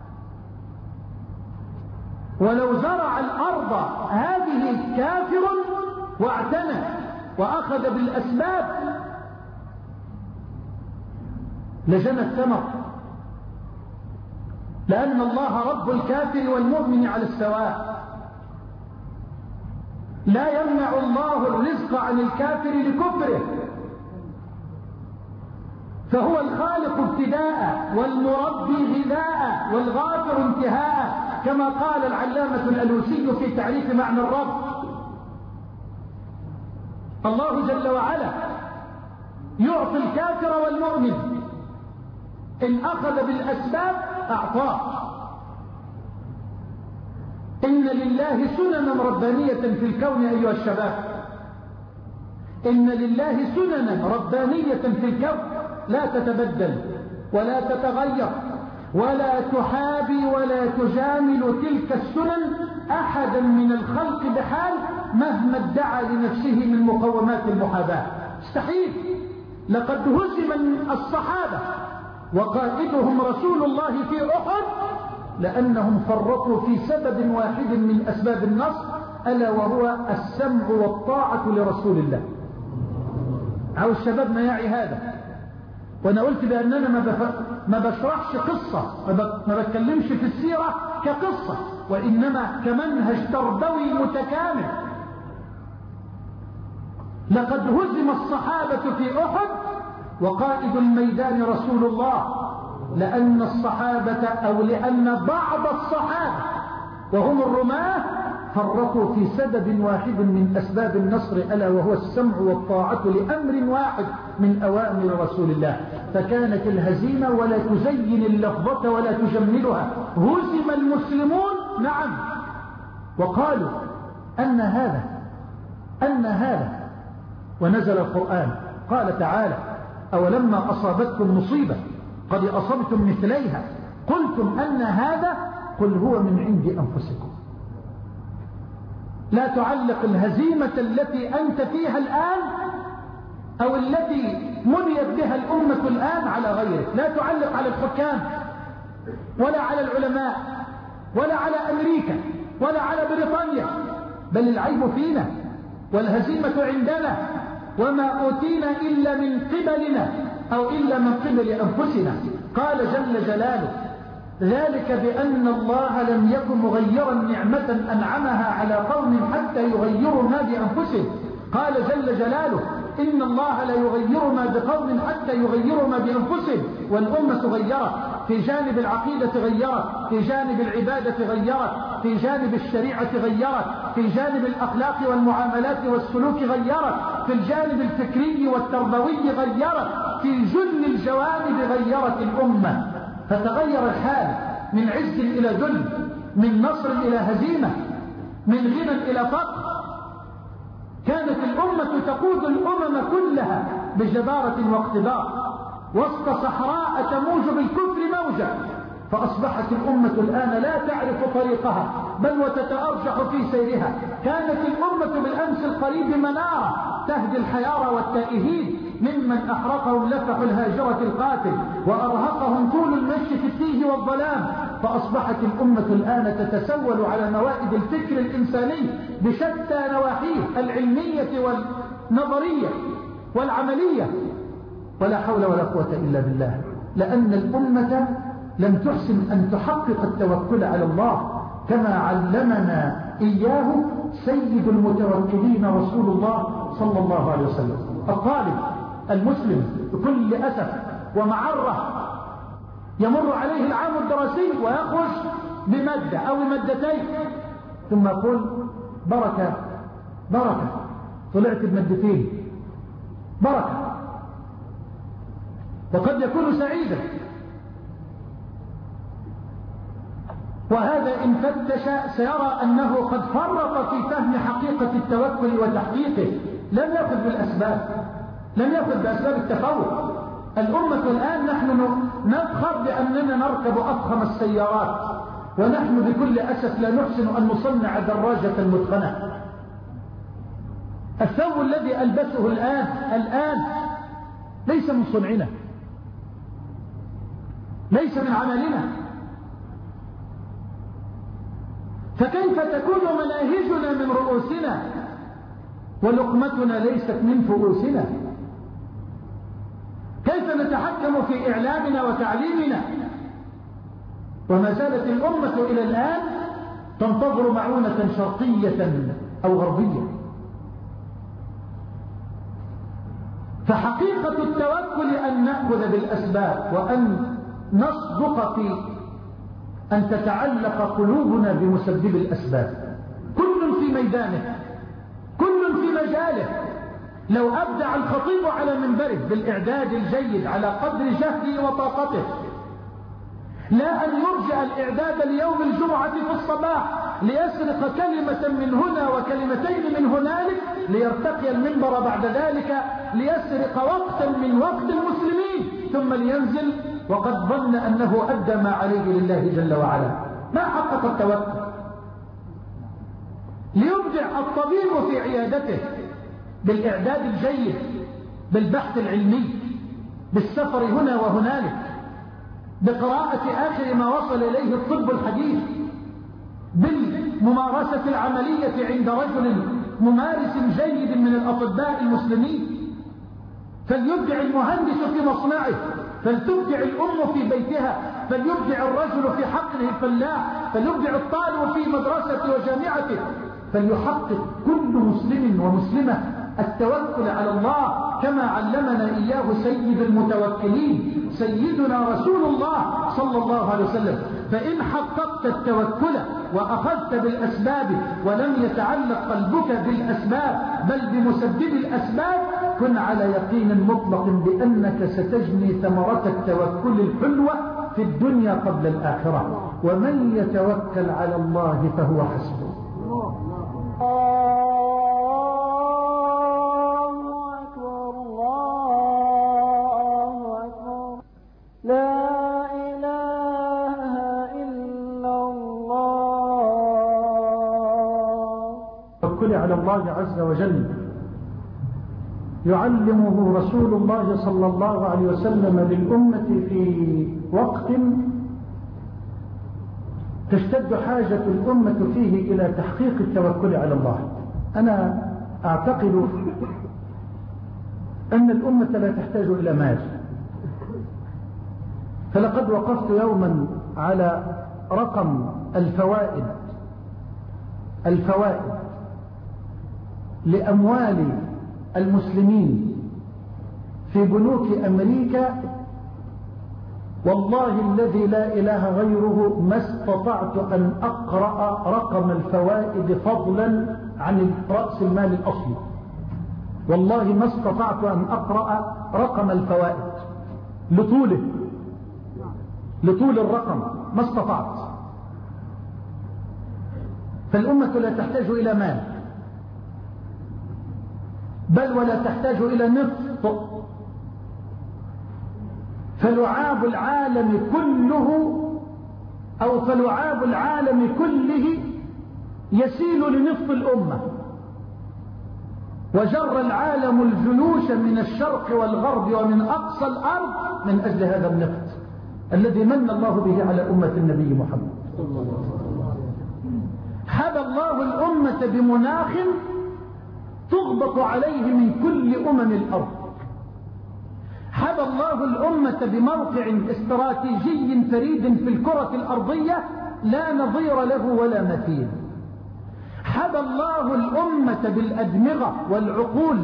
ولو زرع الأرض هذه كافر واعتنى وأخذ بالأسباب لجنى الثمر، لأن الله رب الكافر والمؤمن على السواء. لا يمنع الله الرزق عن الكافر لكفره، فهو الخالق ابتداء والمربي غذاء والغافر انتهاء، كما قال العلامة الألوسي في تعريف معنى الرب. الله جل وعلا يعطي الكافر والمؤمن، إن أخذ بالأسباب أعطاه. إن لله سننا ربانية في الكون أيها الشباب، إن لله سننا ربانية في الكون لا تتبدل ولا تتغير ولا تحابي ولا تجامل تلك السنن أحدا من الخلق بحال مهما ادعى لنفسه من مقومات المحاباة. استحيل. لقد هزم الصحابة وقائدهم رسول الله في أحد لأنهم فرطوا في سبب واحد من أسباب النصر، ألا وهو السمع والطاعة لرسول الله. عاوز الشباب ما يعي هذا. وأنا قلت بأننا ما, بف... ما بشرحش قصة، ما, ب... ما بتكلمش في السيرة كقصة، وإنما كمنهج تربوي متكامل. لقد هزم الصحابة في أحد وقائد الميدان رسول الله، لأن الصحابة أو لأن بعض الصحابة وهم الرماة فرطوا في سبب واحد من أسباب النصر، ألا وهو السمع والطاعة لأمر واحد من أوامر رسول الله. فكانت الهزيمة ولا تزين اللفظة ولا تجملها. هزم المسلمون نعم، وقالوا أن هذا أن هذا ونزل القرآن قال تعالى: أولما أصابتكم مصيبة قد أصبتم مثليها قلتم أن هذا قل هو من عند أنفسكم. لا تعلق الهزيمة التي أنت فيها الآن أو التي منيت بها الأمة الآن على غيرك. لا تعلق على الحكام ولا على العلماء ولا على أمريكا ولا على بريطانيا، بل العيب فينا والهزيمة عندنا، وما أوتينا إلا من قبلنا أو إلا من قبل أنفسنا. قال جل جلاله: ذلك بأن الله لم يكن مغيرا نعمة أنعمها على قوم حتى يغيروا ما بأنفسهم. قال جل جلاله: إن الله لا يغير ما بقوم حتى يغيروا ما بأنفسهم. والأمة غيرت في جانب العقيدة، غيرت في جانب العبادة، غيرت في جانب الشريعة، غيرت في جانب الأخلاق والمعاملات والسلوك، غيرت في الجانب الفكري والتربوي، غيرت في جل الجوانب، غيرت الأمة. فتغير الحال من عز إلى ذل، من نصر إلى هزيمة، من غنى إلى فقر. كانت الأمة تقود الأمم كلها بجبارة واقتدار وسط صحراء تموج بالكفر موجة، فأصبحت الأمة الآن لا تعرف طريقها بل وتتأرجح في سيرها. كانت الأمة بالأمس القريب منارة تهدي الحيارى والتائهين ممن أحرقهم لفح الهاجرة القاتل وأرهقهم طول المشي في التيه والظلام. فأصبحت الأمة الآن تتسول على موائد الفكر الإنساني بشتى نواحيه العلمية والنظرية والعملية، ولا حول ولا قوة إلا بالله، لأن الأمة لم تحسن أن تحقق التوكل على الله كما علمنا إياه سيد المتوكلين رسول الله صلى الله عليه وسلم. الطالب المسلم بكل أسف ومعرة يمر عليه العام الدراسي ويخرج بمادة أو بمادتين ثم يقول بركة بركة طلعت بمادتين بركة، وقد يكون سعيدا. وهذا إن فتش سيرى أنه قد فرط في فهم حقيقة التوكل وتحقيقه، لم يأخذ بالأسباب، لم يأخذ بأسباب التفوق. الأمة الآن نحن نفخر بأننا نركب أفخم السيارات، ونحن بكل أسف لا نحسن أن نصنع دراجة متقنة. الثوب الذي ألبسه الآن الآن ليس من صنعنا، ليس من عملنا، فكيف تكون مناهجنا من رؤوسنا ولقمتنا ليست من فؤوسنا؟ كيف نتحكم في إعلامنا وتعليمنا وما زالت الأمة إلى الآن تنتظر معونة شرقية أو غربية؟ فحقيقة التوكل أن نأخذ بالأسباب وأن نصدق في أن تتعلق قلوبنا بمسبب الأسباب. كل في ميدانه، كل في مجاله. لو أبدع الخطيب على منبره بالإعداد الجيد على قدر جهده وطاقته، لا أن يرجع الإعداد ليوم الجمعة في الصباح ليسرق كلمة من هنا وكلمتين من هنالك ليرتقي المنبر بعد ذلك ليسرق وقتا من وقت المسلمين ثم لينزل وقد ظن أنه أدى ما عليه لله جل وعلا. ما حقق التوكل. ليبدع الطبيب في عيادته بالإعداد الجيد، بالبحث العلمي، بالسفر هنا وهنالك، بقراءة آخر ما وصل إليه الطب الحديث، بالممارسة العملية عند رجل ممارس جيد من الأطباء المسلمين. فليبدع المهندس في مصنعه، فلتبدع الأم في بيتها، فليبدع الرجل في حقله الفلاح، فليبدع الطالب في مدرسة وجامعته، فليحقق كل مسلم ومسلمة التوكل على الله كما علمنا إياه سيد المتوكلين سيدنا رسول الله صلى الله عليه وسلم. فإن حققت التوكل وأخذت بالأسباب ولم يتعلق قلبك بالأسباب بل بمسبب الأسباب، كن على يقين مطلق بأنك ستجني ثمرة التوكل الحلوة في الدنيا قبل الآخرة. ومن يتوكل على الله فهو حسبه. على الله عز وجل يعلمه رسول الله صلى الله عليه وسلم للأمة في وقت تشتد حاجة الأمة فيه إلى تحقيق التوكل على الله. أنا أعتقد أن الأمة لا تحتاج إلى مال، فلقد وقفت يوما على رقم الفوائد الفوائد لأموال المسلمين في بنوك أمريكا، والله الذي لا إله غيره ما استطعت أن أقرأ رقم الفوائد فضلا عن رأس المال الأصلي. والله ما استطعت أن أقرأ رقم الفوائد لطوله لطول الرقم ما استطعت. فالأمة لا تحتاج إلى مال بل ولا تحتاج إلى نفط. فلعاب العالم كله أو فلعاب العالم كله يسيل لنصف الأمة، وجر العالم الجيوش من الشرق والغرب ومن أقصى الأرض من أجل هذا النفط الذي من الله به على أمة النبي محمد. حبى الله الأمة بمناخ تغبط عليه من كل أمم الأرض. حبى الله الأمة بموقع استراتيجي فريد في الكرة الأرضية لا نظير له ولا مثيل. حبى الله الأمة بالأدمغة والعقول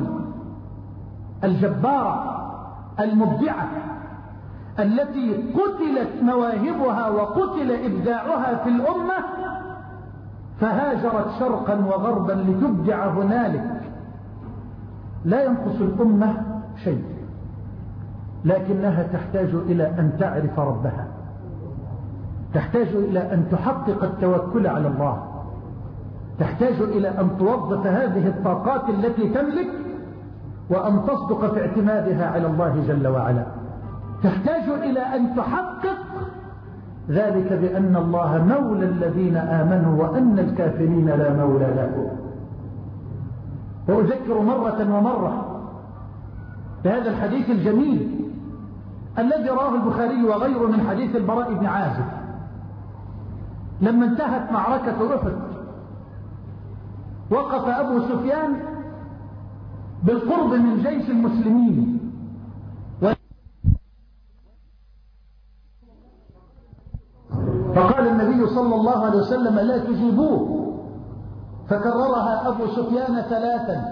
الجبارة المبدعة التي قتلت مواهبها وقتل إبداعها في الأمة، فهاجرت شرقا وغربا لتبدع هنالك. لا ينقص الأمة شيء، لكنها تحتاج إلى أن تعرف ربها، تحتاج إلى أن تحقق التوكل على الله، تحتاج إلى أن توظف هذه الطاقات التي تملك وأن تصدق في اعتمادها على الله جل وعلا. تحتاج إلى أن تحقق ذلك بأن الله مولى الذين آمنوا وأن الكافرين لا مولى لهم. وأذكر مرة ومرة بهذا الحديث الجميل الذي رواه البخاري وغيره من حديث البراء بن عازب لما انتهت معركة أحد، وقف أبو سفيان بالقرب من جيش المسلمين فقال النبي صلى الله عليه وسلم لا تجيبوه، فكررها أبو سفيان ثلاثا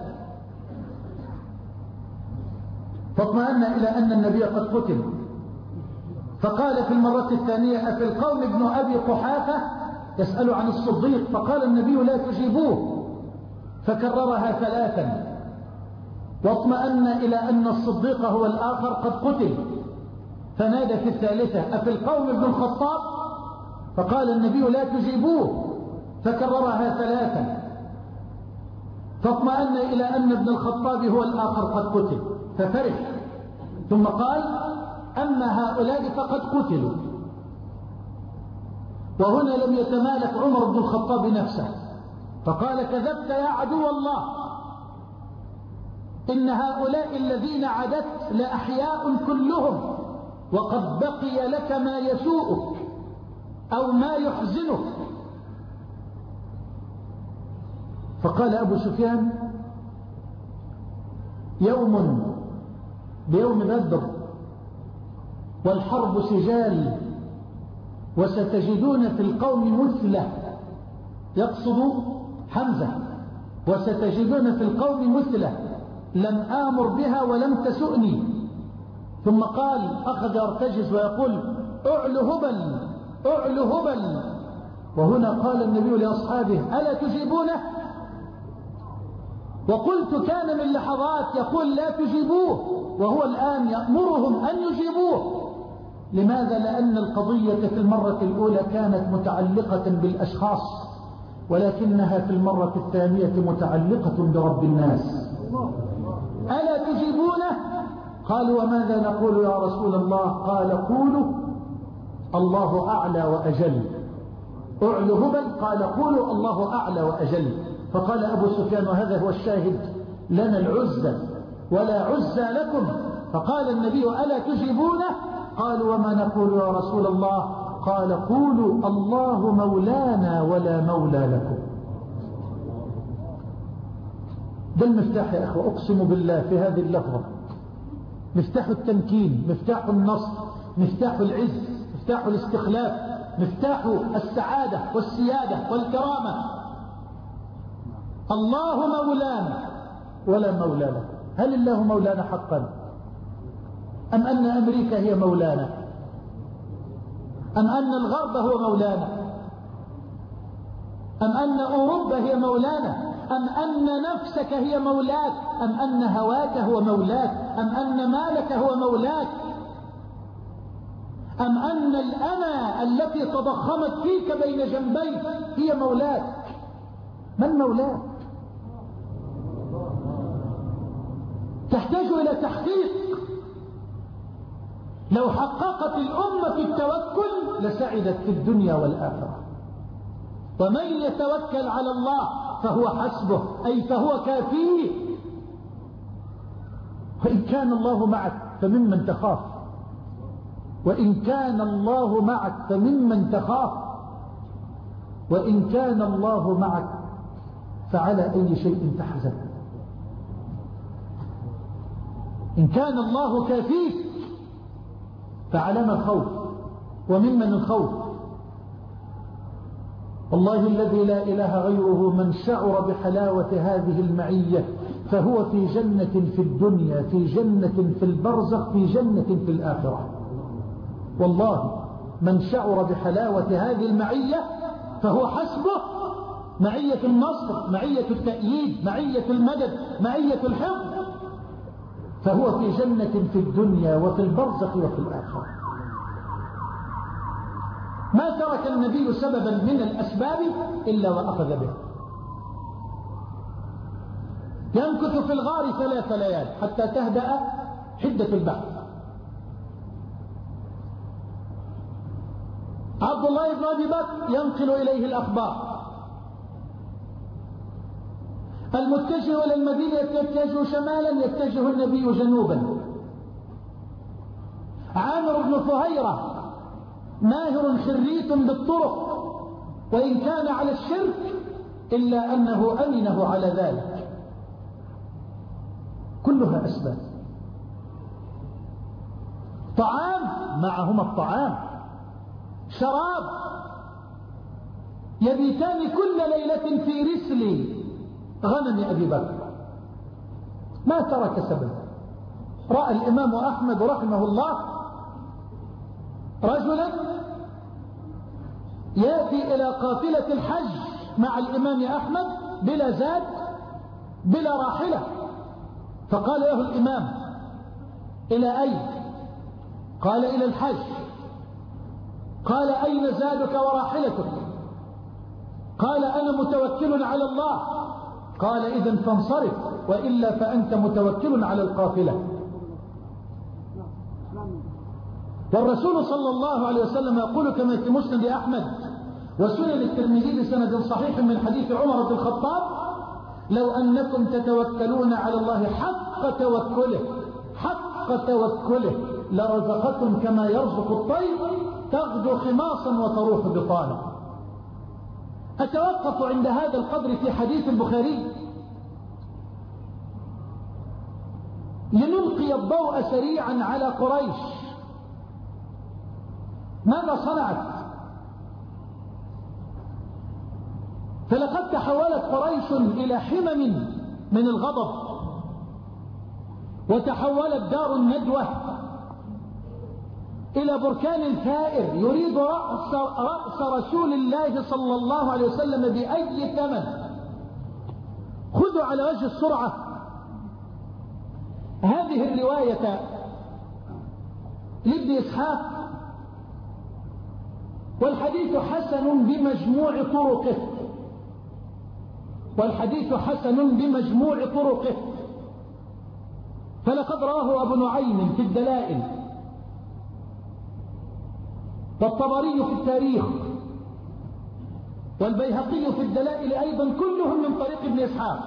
فاطمأن إلى أن النبي قد قتل، فقال في المرة الثانية أفي القوم ابن أبي قحافة يسأل عن الصديق، فقال النبي لا تجيبوه، فكررها ثلاثا واطمأن إلى أن الصديق هو الآخر قد قتل، فنادى في الثالثة أفي القوم ابن الخطاب، فقال النبي لا تجيبوه، فكررها ثلاثا فاطمأن إلى أن ابن الخطاب هو الآخر قد قتل، ففرح، ثم قال أما هؤلاء فقد قتلوا. وهنا لم يتمالك عمر بن الخطاب نفسه فقال كذبت يا عدو الله، إن هؤلاء الذين عددت لأحياء كلهم، وقد بقي لك ما يسوءك أو ما يحزنك. فقال أبو سفيان يوم بيوم بدر والحرب سجال، وستجدون في القوم مثلة، يقصد حمزة، وستجدون في القوم مثلة لم آمر بها ولم تسؤني. ثم قال أخذ يرتجز ويقول أعل هبل أعل هبل. وهنا قال النبي لأصحابه ألا تجيبونه؟ وقلت كان من لحظات يقول لا تجيبوه، وهو الآن يأمرهم أن يجيبوه. لماذا؟ لأن القضية في المرة الأولى كانت متعلقة بالأشخاص، ولكنها في المرة الثانية متعلقة برب الناس. ألا تجيبونه؟ قالوا وماذا نقول يا رسول الله؟ قال قولوا الله أعلى وأجل. أعلى هبل؟ قال قولوا الله أعلى وأجل. فقال أبو سفيان وهذا هو الشاهد لنا العزة ولا عزة لكم، فقال النبي ألا تجيبونه؟ قالوا وما نقول يا رسول الله؟ قال قولوا الله مولانا ولا مولى لكم. ده المفتاح يا أخوة، أقسم بالله في هذه اللفظة مفتاح التمكين، مفتاح النصر، مفتاح العز، مفتاح الاستخلاف، مفتاح السعادة والسيادة والكرامة. الله مولانا ولا مولى له. هل الله مولانا حقا؟ أم أن أمريكا هي مولانا؟ أم أن الغرب هو مولانا؟ أم أن أوروبا هي مولانا؟ أم أن نفسك هي مولاك؟ أم أن هواك هو مولاك؟ أم أن مالك هو مولاك؟ أم أن الأنا التي تضخمت فيك بين جنبيك هي مولاك؟ من مولاك؟ تحتاج إلى تحقيق. لو حققت الأمة في التوكل لسعدت في الدنيا والآخرة. ومن يتوكل على الله فهو حسبه، أي فهو كافيه. وإن كان الله معك فممن تخاف، وإن كان الله معك فممن تخاف، وإن كان الله معك فعلى أي شيء تحزن. إن كان الله كافيك فعلى من الخوف وممن الخوف؟ والله الذي لا إله غيره من شعر بحلاوة هذه المعية فهو في جنة في الدنيا، في جنة في البرزخ، في جنة في الآخرة. والله من شعر بحلاوة هذه المعية فهو حسبه، معية النصر، معية التأييد، معية المدد، معية الحفظ، فهو في جنة في الدنيا وفي البرزخ وفي الآخرة. ما ترك النبي سببا من الأسباب إلا وأخذ به. يمكث في الغار ثلاث ليال حتى تهدأ حدة البحر. عبد الله بن أبي بكر ينقل إليه الأخبار. المتجه إلى المدينة يتجه شمالا، يتجه النبي جنوبا. عامر بن فهيرة ماهر خريت بالطرق، وإن كان على الشرك إلا أنه أمنه على ذلك. كلها أسباب. طعام، معهما الطعام. شراب، يبيتان كل ليلة في رسل غنم أبي بكر. ما ترك سبب. رأى الإمام أحمد رحمه الله رجلا يأتي إلى قافلة الحج مع الإمام أحمد بلا زاد بلا راحلة، فقال له الإمام: إلى أين؟ قال: إلى الحج. قال: أين زادك وراحلتك؟ قال: أنا متوكل على الله. قال: إذن فانصرف، وإلا فأنت متوكل على القافلة. والرسول صلى الله عليه وسلم يقول كما في مسند أحمد وسنن الترمذي بسند صحيح من حديث عمر بن الخطاب: لو أنكم تتوكلون على الله حق توكله حق توكله لرزقكم كما يرزق الطير تغدو خماصا وتروح بطانا. أتوقف عند هذا القدر في حديث البخاري لنلقي الضوء سريعا على قريش. ماذا صنعت؟ فلقد تحولت قريش إلى حمم من الغضب، وتحولت دار الندوة إلى بركان ثائر يريد رأس, رأس رسول الله صلى الله عليه وسلم بأي ثمن. خذوا على وجه السرعة هذه الرواية لابن إسحاق، والحديث حسن بمجموع طرقه والحديث حسن بمجموع طرقه فلقد رواه أبو نعيم في الدلائل، والطبري في التاريخ، والبيهقي في الدلائل أيضا، كلهم من طريق ابن إسحاق.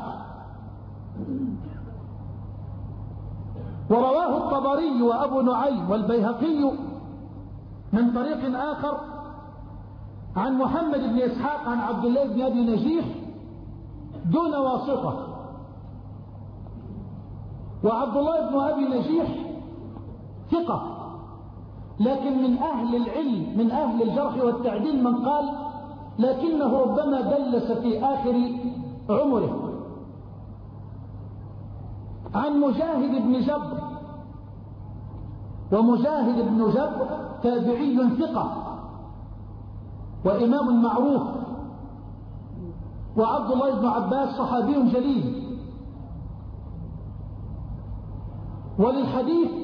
ورواه الطبري وأبو نعيم والبيهقي من طريق آخر عن محمد بن إسحاق عن عبد الله بن أبي نجيح دون واسطة. وعبد الله بن أبي نجيح ثقة، لكن من أهل العلم من أهل الجرح والتعديل من قال لكنه ربما دلس في آخر عمره. عن مجاهد بن جبر، ومجاهد بن جبر تابعي ثقة وإمام معروف، وعبد الله بن عباس صحابي جليل. وللحديث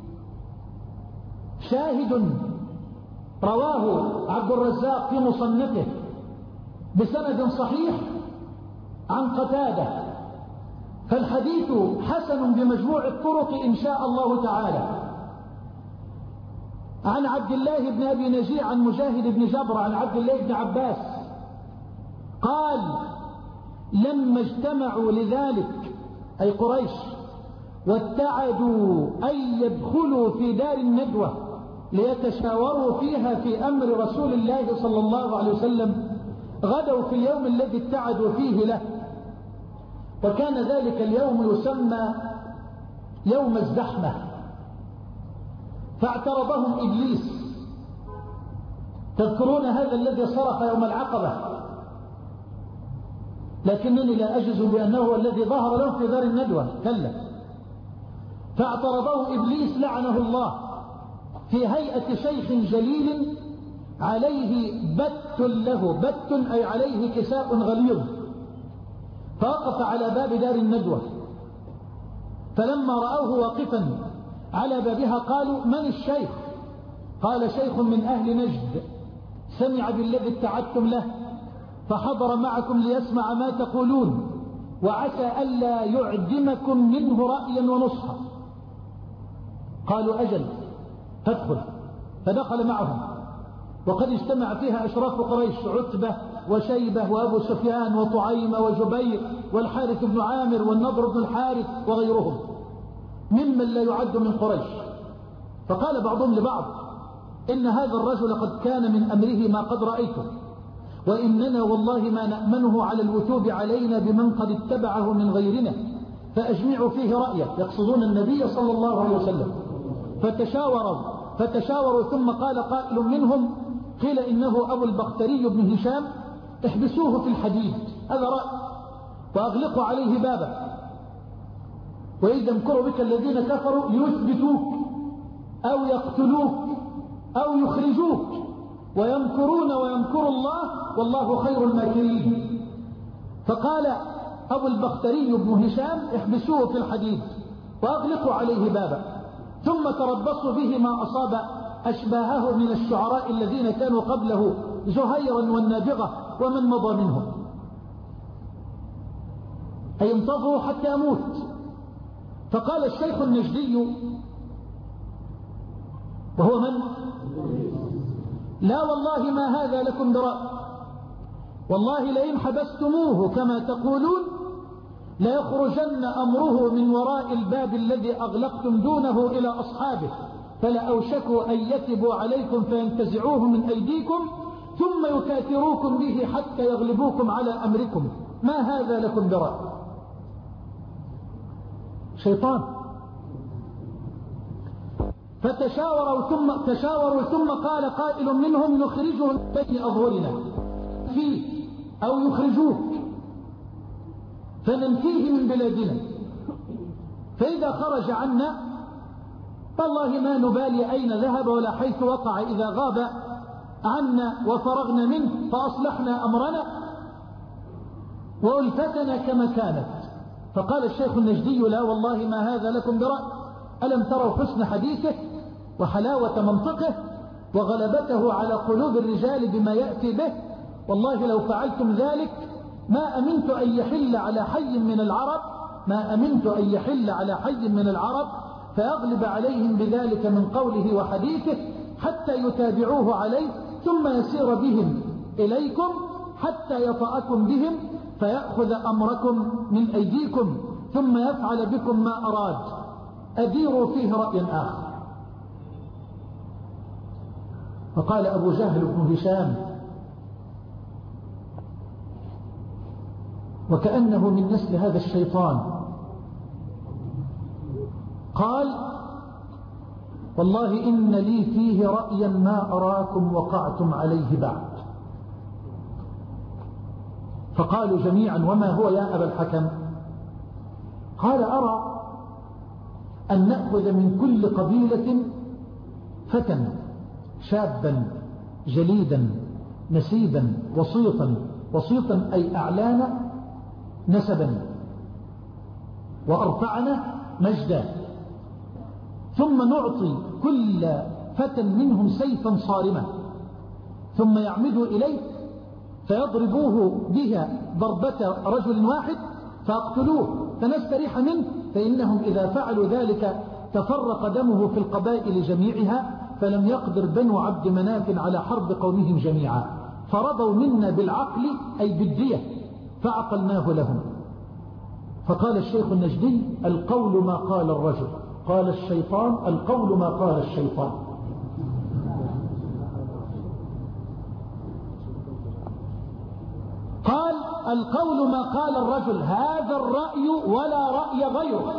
شاهد رواه عبد الرزاق في مصنفه بسند صحيح عن قتادة، فالحديث حسن بمجموع الطرق إن شاء الله تعالى. عن عبد الله بن أبي نجيح عن مجاهد بن جبر عن عبد الله بن عباس قال لما اجتمعوا لذلك أي قريش واتعدوا أن يدخلوا في دار الندوة ليتشاوروا فيها في أمر رسول الله صلى الله عليه وسلم، غدوا في اليوم الذي اتعدوا فيه له، وكان ذلك اليوم يسمى يوم الزحمة. فاعترضهم إبليس. تذكرون هذا الذي صرخ يوم العقبة، لكنني لا أجز بأنه هو الذي ظهر لهم في دار الندوة، كلا. فاعترضه إبليس لعنه الله في هيئة شيخ جليل عليه بت له، بت أي عليه كساء غليظ، فوقف على باب دار الندوة. فلما رأوه واقفا على بابها قالوا من الشيخ؟ قال شيخ من أهل نجد سمع بالذي اتعدتم له فحضر معكم ليسمع ما تقولون، وعسى ألا يعدمكم منه رأيا ونصحا. قالوا أجل فادخل. فدخل معهم، وقد اجتمع فيها أشراف قريش، عتبة وشيبة وأبو سفيان وطعيمة وجبير والحارث بن عامر والنضر بن الحارث وغيرهم ممن لا يعد من قريش. فقال بعضهم لبعض إن هذا الرجل قد كان من أمره ما قد رأيته، وإننا والله ما نأمنه على الوثوب علينا بمن قد اتبعه من غيرنا، فأجمعوا فيه رأيه، يقصدون النبي صلى الله عليه وسلم. فتشاوروا فتشاوروا ثم قال قائل منهم، قيل إنه أبو البختري بن هشام، احبسوه في الحديد، هذا رأي، وأغلقوا عليه بابه، وإذا يمكر بك الذين كفروا ليثبتوك أو يقتلوك أو يخرجوك، ويمكرون ويمكر الله والله خير الماكرين. فقال أبو البختري بن هشام احبسوه في الحديد وأغلقوا عليه بابه، ثم تربصوا به ما أصاب أشباهه من الشعراء الذين كانوا قبله، زهيرا والنابغة ومن مضى منهم، أي انتظروا حتى أموت. فقال الشيخ النجدي وهو من؟ لا والله ما هذا لكم برأي، والله لئن حبستموه كما تقولون ليخرجن أمره من وراء الباب الذي أغلقتم دونه إلى أصحابه، فلأوشكوا أن يتبوا عليكم فينتزعوه من أيديكم ثم يكاثروكم به حتى يغلبوكم على أمركم، ما هذا لكم برأي. شيطان. فتشاوروا ثم تشاوروا ثم قال قائل منهم نخرجه بين أظهرنا فيه أو يخرجوك فننفيه من بلادنا، فإذا خرج عنا والله ما نبالي أين ذهب ولا حيث وقع، إذا غاب عنا وفرغنا منه فأصلحنا أمرنا وألفتنا كما كانت. فقال الشيخ النجدي لا والله ما هذا لكم برأي، ألم تروا حسن حديثه وحلاوة منطقه وغلبته على قلوب الرجال بما يأتي به؟ والله لو فعلتم ذلك ما أمنت أن يحل على حي من العرب ما أمنت أن يحل على حي من العرب فيغلب عليهم بذلك من قوله وحديثه حتى يتابعوه عليه، ثم يسير بهم إليكم حتى يطأكم بهم فيأخذ أمركم من أيديكم ثم يفعل بكم ما أراد، أديروا فيه رأي آخر. فقال أبو جهل بن هشام وكأنه من نسل هذا الشيطان، قال والله إن لي فيه رأيا ما أراكم وقعتم عليه بعد. فقالوا جميعا وما هو يا أبا الحكم؟ قال أرى أن نأخذ من كل قبيلة فتى شابا جليدا نسيبا وسيطا، وسيطا أي أعلانا نسبا وأرفعنا مجدا، ثم نعطي كل فتى منهم سيفا صارما ثم يعمدوا إليه فيضربوه بها ضربة رجل واحد فاقتلوه فنستريح منه، فإنهم إذا فعلوا ذلك تفرق دمه في القبائل جميعها، فلم يقدر بنو عبد مناف على حرب قومهم جميعا، فرضوا منا بالعقل أي بالدية فعقلناه لهم. فقال الشيخ النجدي: القول ما قال الرجل، قال الشيطان القول ما قال الشيطان. قال: القول ما قال الرجل، هذا الرأي ولا رأي غيره.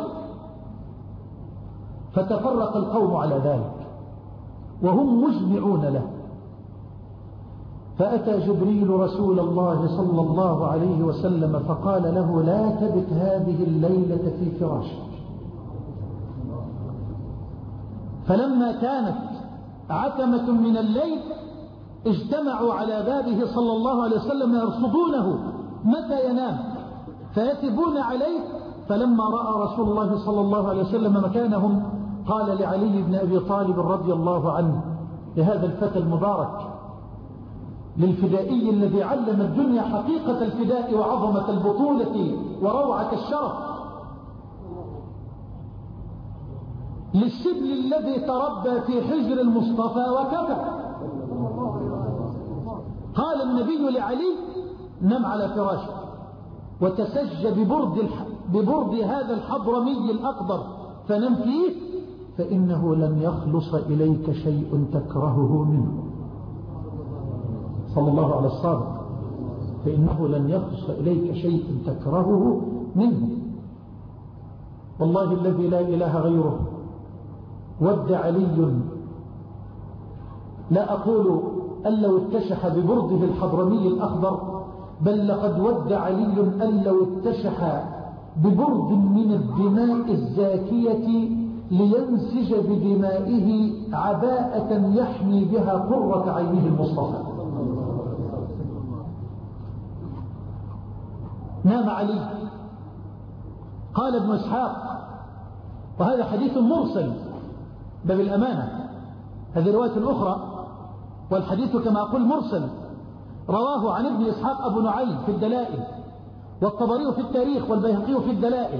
فتفرق القوم على ذلك وهم مجمعون له. فأتى جبريل رسول الله صلى الله عليه وسلم فقال له: لا تبت هذه الليلة في فراشك. فلما كانت عتمة من الليل اجتمعوا على بابه صلى الله عليه وسلم يرصدونه متى ينام فيتبون عليه. فلما رأى رسول الله صلى الله عليه وسلم مكانهم قال لعلي بن أبي طالب رضي الله عنه، لهذا الفتى المبارك، للفدائي الذي علم الدنيا حقيقة الفداء وعظمة البطولة وروعة الشرف، للشبل الذي تربى في حجر المصطفى وكفى. قال النبي لعلي: نم على فراشك وتسج ببرد, الح... ببرد هذا الحضرمي الأقدر فنم فيه، فإنه لن يخلص إليك شيء تكرهه منه. صلى الله على الصادق: فإنه لن يخلص إليك شيء تكرهه منه. والله الذي لا إله غيره، ود علي، لا أقول أن لو اتشح ببرده الحضرمي الأخضر، بل لقد ود علي أن لو اتشح ببرد من الدماء الزاكية لينسج بدمائه عباءة يحمي بها قرة عينه المصطفى. نام علي. قال ابن إسحاق، وهذا حديث مرسل باب الأمانة، هذه رواية أخرى، والحديث كما أقول مرسل، رواه عن ابن إسحاق أبو نعيم في الدلائل، والطبري في التاريخ، والبيهقي في الدلائل.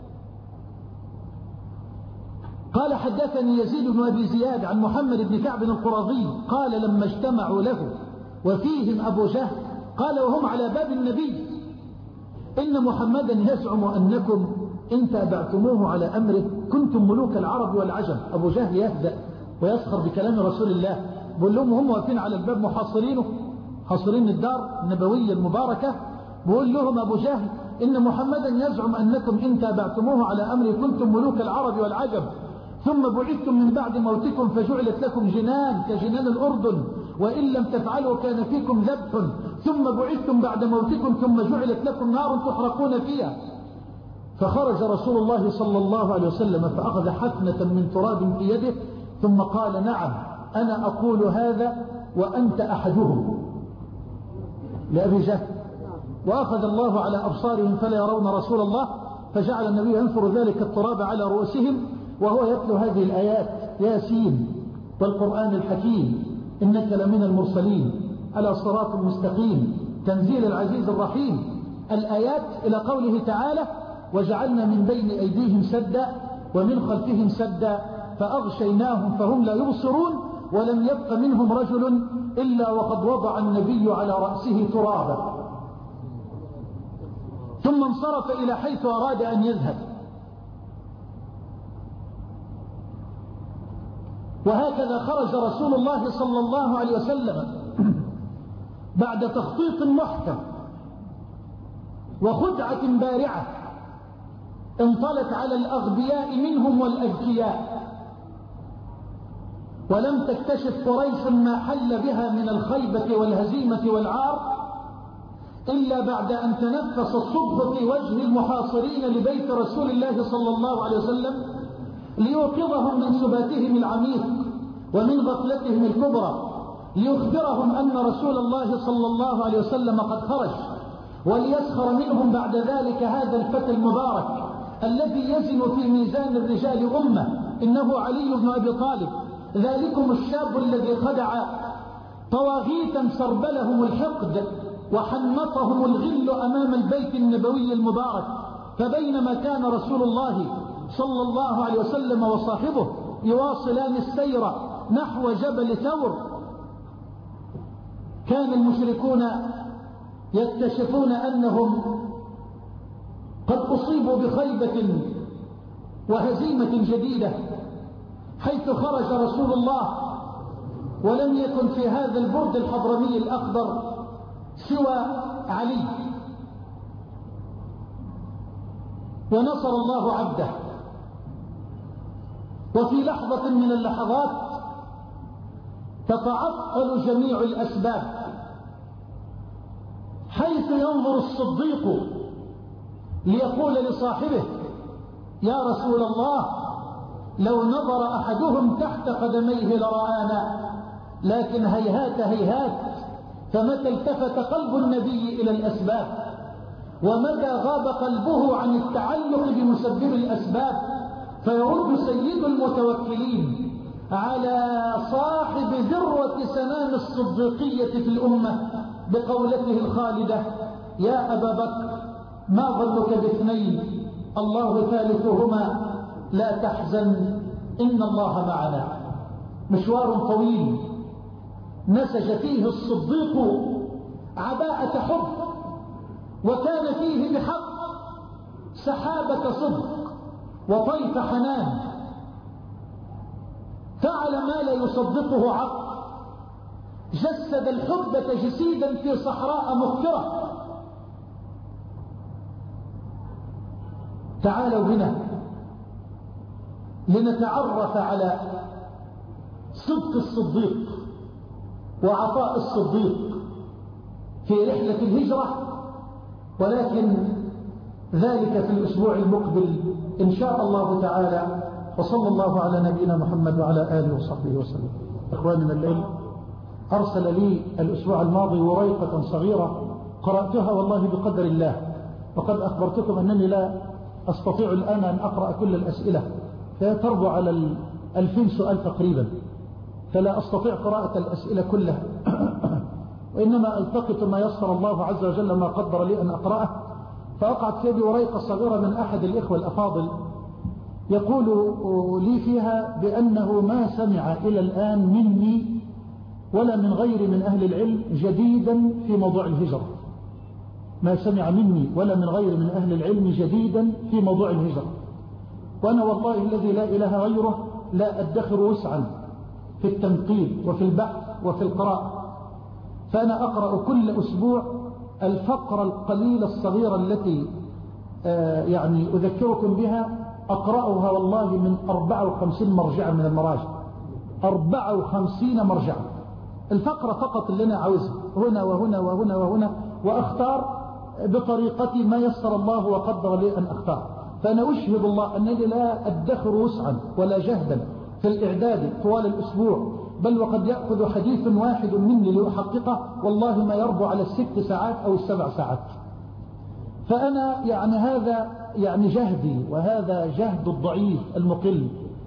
قال: حدثني يزيد بن أبي زياد عن محمد بن كعب القرظي قال: لما اجتمعوا له وفيهم أبو جهل قال وهم على باب النبي: إن محمدا يزعم أنكم إن تابعتموه على أمره كنتم ملوك العرب والعجم. أبو جهل يهدأ ويسخر بكلام رسول الله، بقول لهم هم واقفين على الباب محاصرينه، حاصرين الدار النبوية المباركة، بقول لهم أبو جهل: إن محمدا يزعم أنكم إن تابعتموه على أمره كنتم ملوك العرب والعجم، ثم بعثتم من بعد موتكم فجعلت لكم جنان كجنان الأردن، وإن لم تفعلوا كان فيكم ذبح، ثم بعثتم بعد موتكم ثم جعلت لكم نار تحرقون فيها. فخرج رسول الله صلى الله عليه وسلم فأخذ حفنة من تراب في يده ثم قال: نعم أنا أقول هذا وأنت أحدهم، لأبي جهل. وأخذ الله على أبصارهم فلا يرون رسول الله، فجعل النبي ينثر ذلك التراب على رؤوسهم وهو يتلو هذه الآيات: ياسين والقرآن الحكيم إنك لمن المرسلين على صراط مستقيم تنزيل العزيز الرحيم. الآيات إلى قوله تعالى: وجعلنا من بين أيديهم سدا ومن خلفهم سدا فأغشيناهم فهم لا يبصرون ولم يبق منهم رجل إلا وقد وضع النبي على رأسه ترابا، ثم انصرف إلى حيث أراد أن يذهب. وهكذا خرج رسول الله صلى الله عليه وسلم بعد تخطيط محكم وخدعة بارعة انطلت على الأغبياء منهم والأذكياء، ولم تكتشف قريش ما حل بها من الخيبة والهزيمة والعار إلا بعد أن تنفس الصبح في وجه المحاصرين لبيت رسول الله صلى الله عليه وسلم ليوقظهم من سباتهم العميق ومن غفلتهم الكبرى، ليخبرهم أن رسول الله صلى الله عليه وسلم قد خرج، وليسخر منهم بعد ذلك هذا الفتى المبارك الذي يزن في ميزان الرجال أمة، إنه علي بن أبي طالب، ذلكم الشاب الذي خدع طواغيتا سربلهم الحقد وحنطهم الغل أمام البيت النبوي المبارك. فبينما كان رسول الله صلى الله عليه وسلم وصاحبه يواصلان السير نحو جبل ثور، كان المشركون يكتشفون أنهم قد أصيبوا بخيبة وهزيمة جديدة، حيث خرج رسول الله ولم يكن في هذا البرد الحضرمي الأخضر سوى علي، ونصر الله عبده. وفي لحظة من اللحظات تتعطل جميع الأسباب، حيث ينظر الصديق ليقول لصاحبه: يا رسول الله، لو نظر أحدهم تحت قدميه لرآنا، لكن هيهات هيهات، فمتى التفت قلب النبي إلى الأسباب، ومتى غاب قلبه عن التعلق بمسبب الأسباب، فيرد سيد المتوكلين على صاحب ذروة سنام الصديقية في الأمة بقولته الخالدة: يا أبا بكر، ما ظنك باثنين، الله ثالثهما، لا تحزن إن الله معنا. مشوار طويل نسج فيه الصديق عباءة حب، وكان فيه بحق سحابة صدق وطيف حنان، فعل ما لا يصدقه عقل، جسد الحب تجسيدا في صحراء مغفرة. تعالوا بنا لنتعرف على صدق الصديق وعطاء الصديق في رحلة الهجرة، ولكن ذلك في الأسبوع المقبل إن شاء الله تعالى. وصلى الله على نبينا محمد وعلى آله وصحبه وسلم. إخواني من العلم، أرسل لي الأسبوع الماضي وريقة صغيرة قرأتها والله بقدر الله، وقد أخبرتكم أنني لا أستطيع الآن أن أقرأ كل الأسئلة، فتربو على الألفين سؤال تقريبا، فلا أستطيع قراءة الأسئلة كلها وإنما ألتقط ما يسر الله عز وجل ما قدر لي أن أقرأه. فأقعد في يدي وريقة صغيرة من أحد الإخوة الأفاضل يقول لي فيها بأنه ما سمع إلى الآن مني ولا من غيري من أهل العلم جديدا في موضوع الهجرة، ما سمع مني ولا من غيري من أهل العلم جديدا في موضوع الهجرة. وأنا والله الذي لا إله غيره لا أدخر وسعا في التنقيب وفي البحث وفي القراءة، فأنا أقرأ كل أسبوع الفقرة القليلة الصغيرة التي آه يعني أذكركم بها، أقرأها والله من أربعة وخمسين مرجعا من المراجع، أربعة وخمسين مرجعا، الفقرة فقط اللي أنا عاوزها هنا وهنا وهنا وهنا، وأختار بطريقتي ما يسر الله وقدر لي أن أختار. فأنا أشهد الله أنني لا أدخر وسعا ولا جهدا في الإعداد طوال الأسبوع، بل وقد يأخذ حديث واحد مني لأحققه والله ما يربو على الست ساعات أو السبع ساعات. فأنا يعني هذا يعني جهدي، وهذا جهد الضعيف المقل،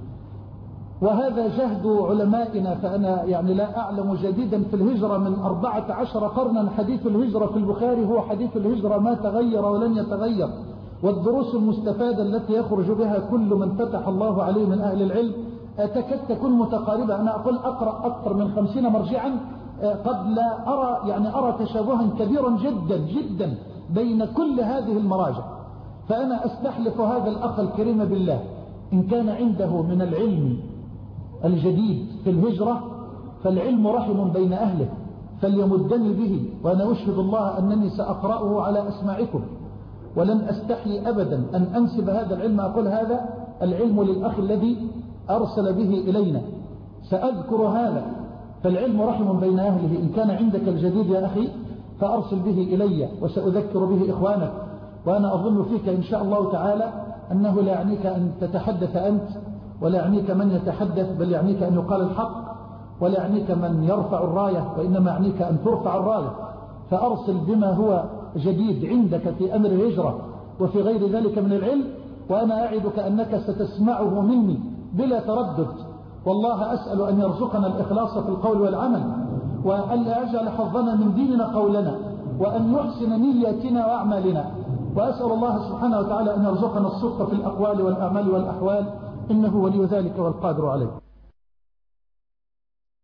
وهذا جهد علمائنا. فأنا يعني لا أعلم جديدا في الهجرة من أربعة عشر قرنا. حديث الهجرة في البخاري هو حديث الهجرة، ما تغير ولن يتغير، والدروس المستفادة التي يخرج بها كل من فتح الله عليه من أهل العلم تكاد تكون متقاربة. أنا أقول أقرأ أكثر من خمسين مرجعا، قد لا أرى يعني أرى تشابها كبيرا جدا جدا بين كل هذه المراجع. فأنا أستحلف هذا الأخ الكريم بالله، إن كان عنده من العلم الجديد في الهجرة فالعلم رحم بين أهله فليمدني به، وأنا أشهد الله أنني سأقرأه على أسماعكم، ولن أستحي أبدا أن أنسب هذا العلم، أقول هذا العلم للأخ الذي أرسل به إلينا، سأذكر هذا. فالعلم رحم بين أهله، إن كان عندك الجديد يا أخي فأرسل به إلي وسأذكر به إخوانك. وأنا أظن فيك إن شاء الله تعالى أنه لا يعنيك أن تتحدث أنت، ولا يعنيك من يتحدث، بل يعنيك أن يقال الحق، ولا يعنيك من يرفع الراية، وإنما يعنيك أن ترفع الراية. فأرسل بما هو جديد عندك في أمر الهجرة وفي غير ذلك من العلم، وأنا أعدك أنك ستسمعه مني بلا تردد. والله أسأل أن يرزقنا الإخلاص في القول والعمل، وأن لا يجعل حظنا من ديننا قولنا، وأن يحسن نياتنا وأعمالنا. وأسأل الله سبحانه وتعالى أن يرزقنا الصدق في الأقوال والأعمال والأحوال، إنه ولي ذلك والقادر عليه.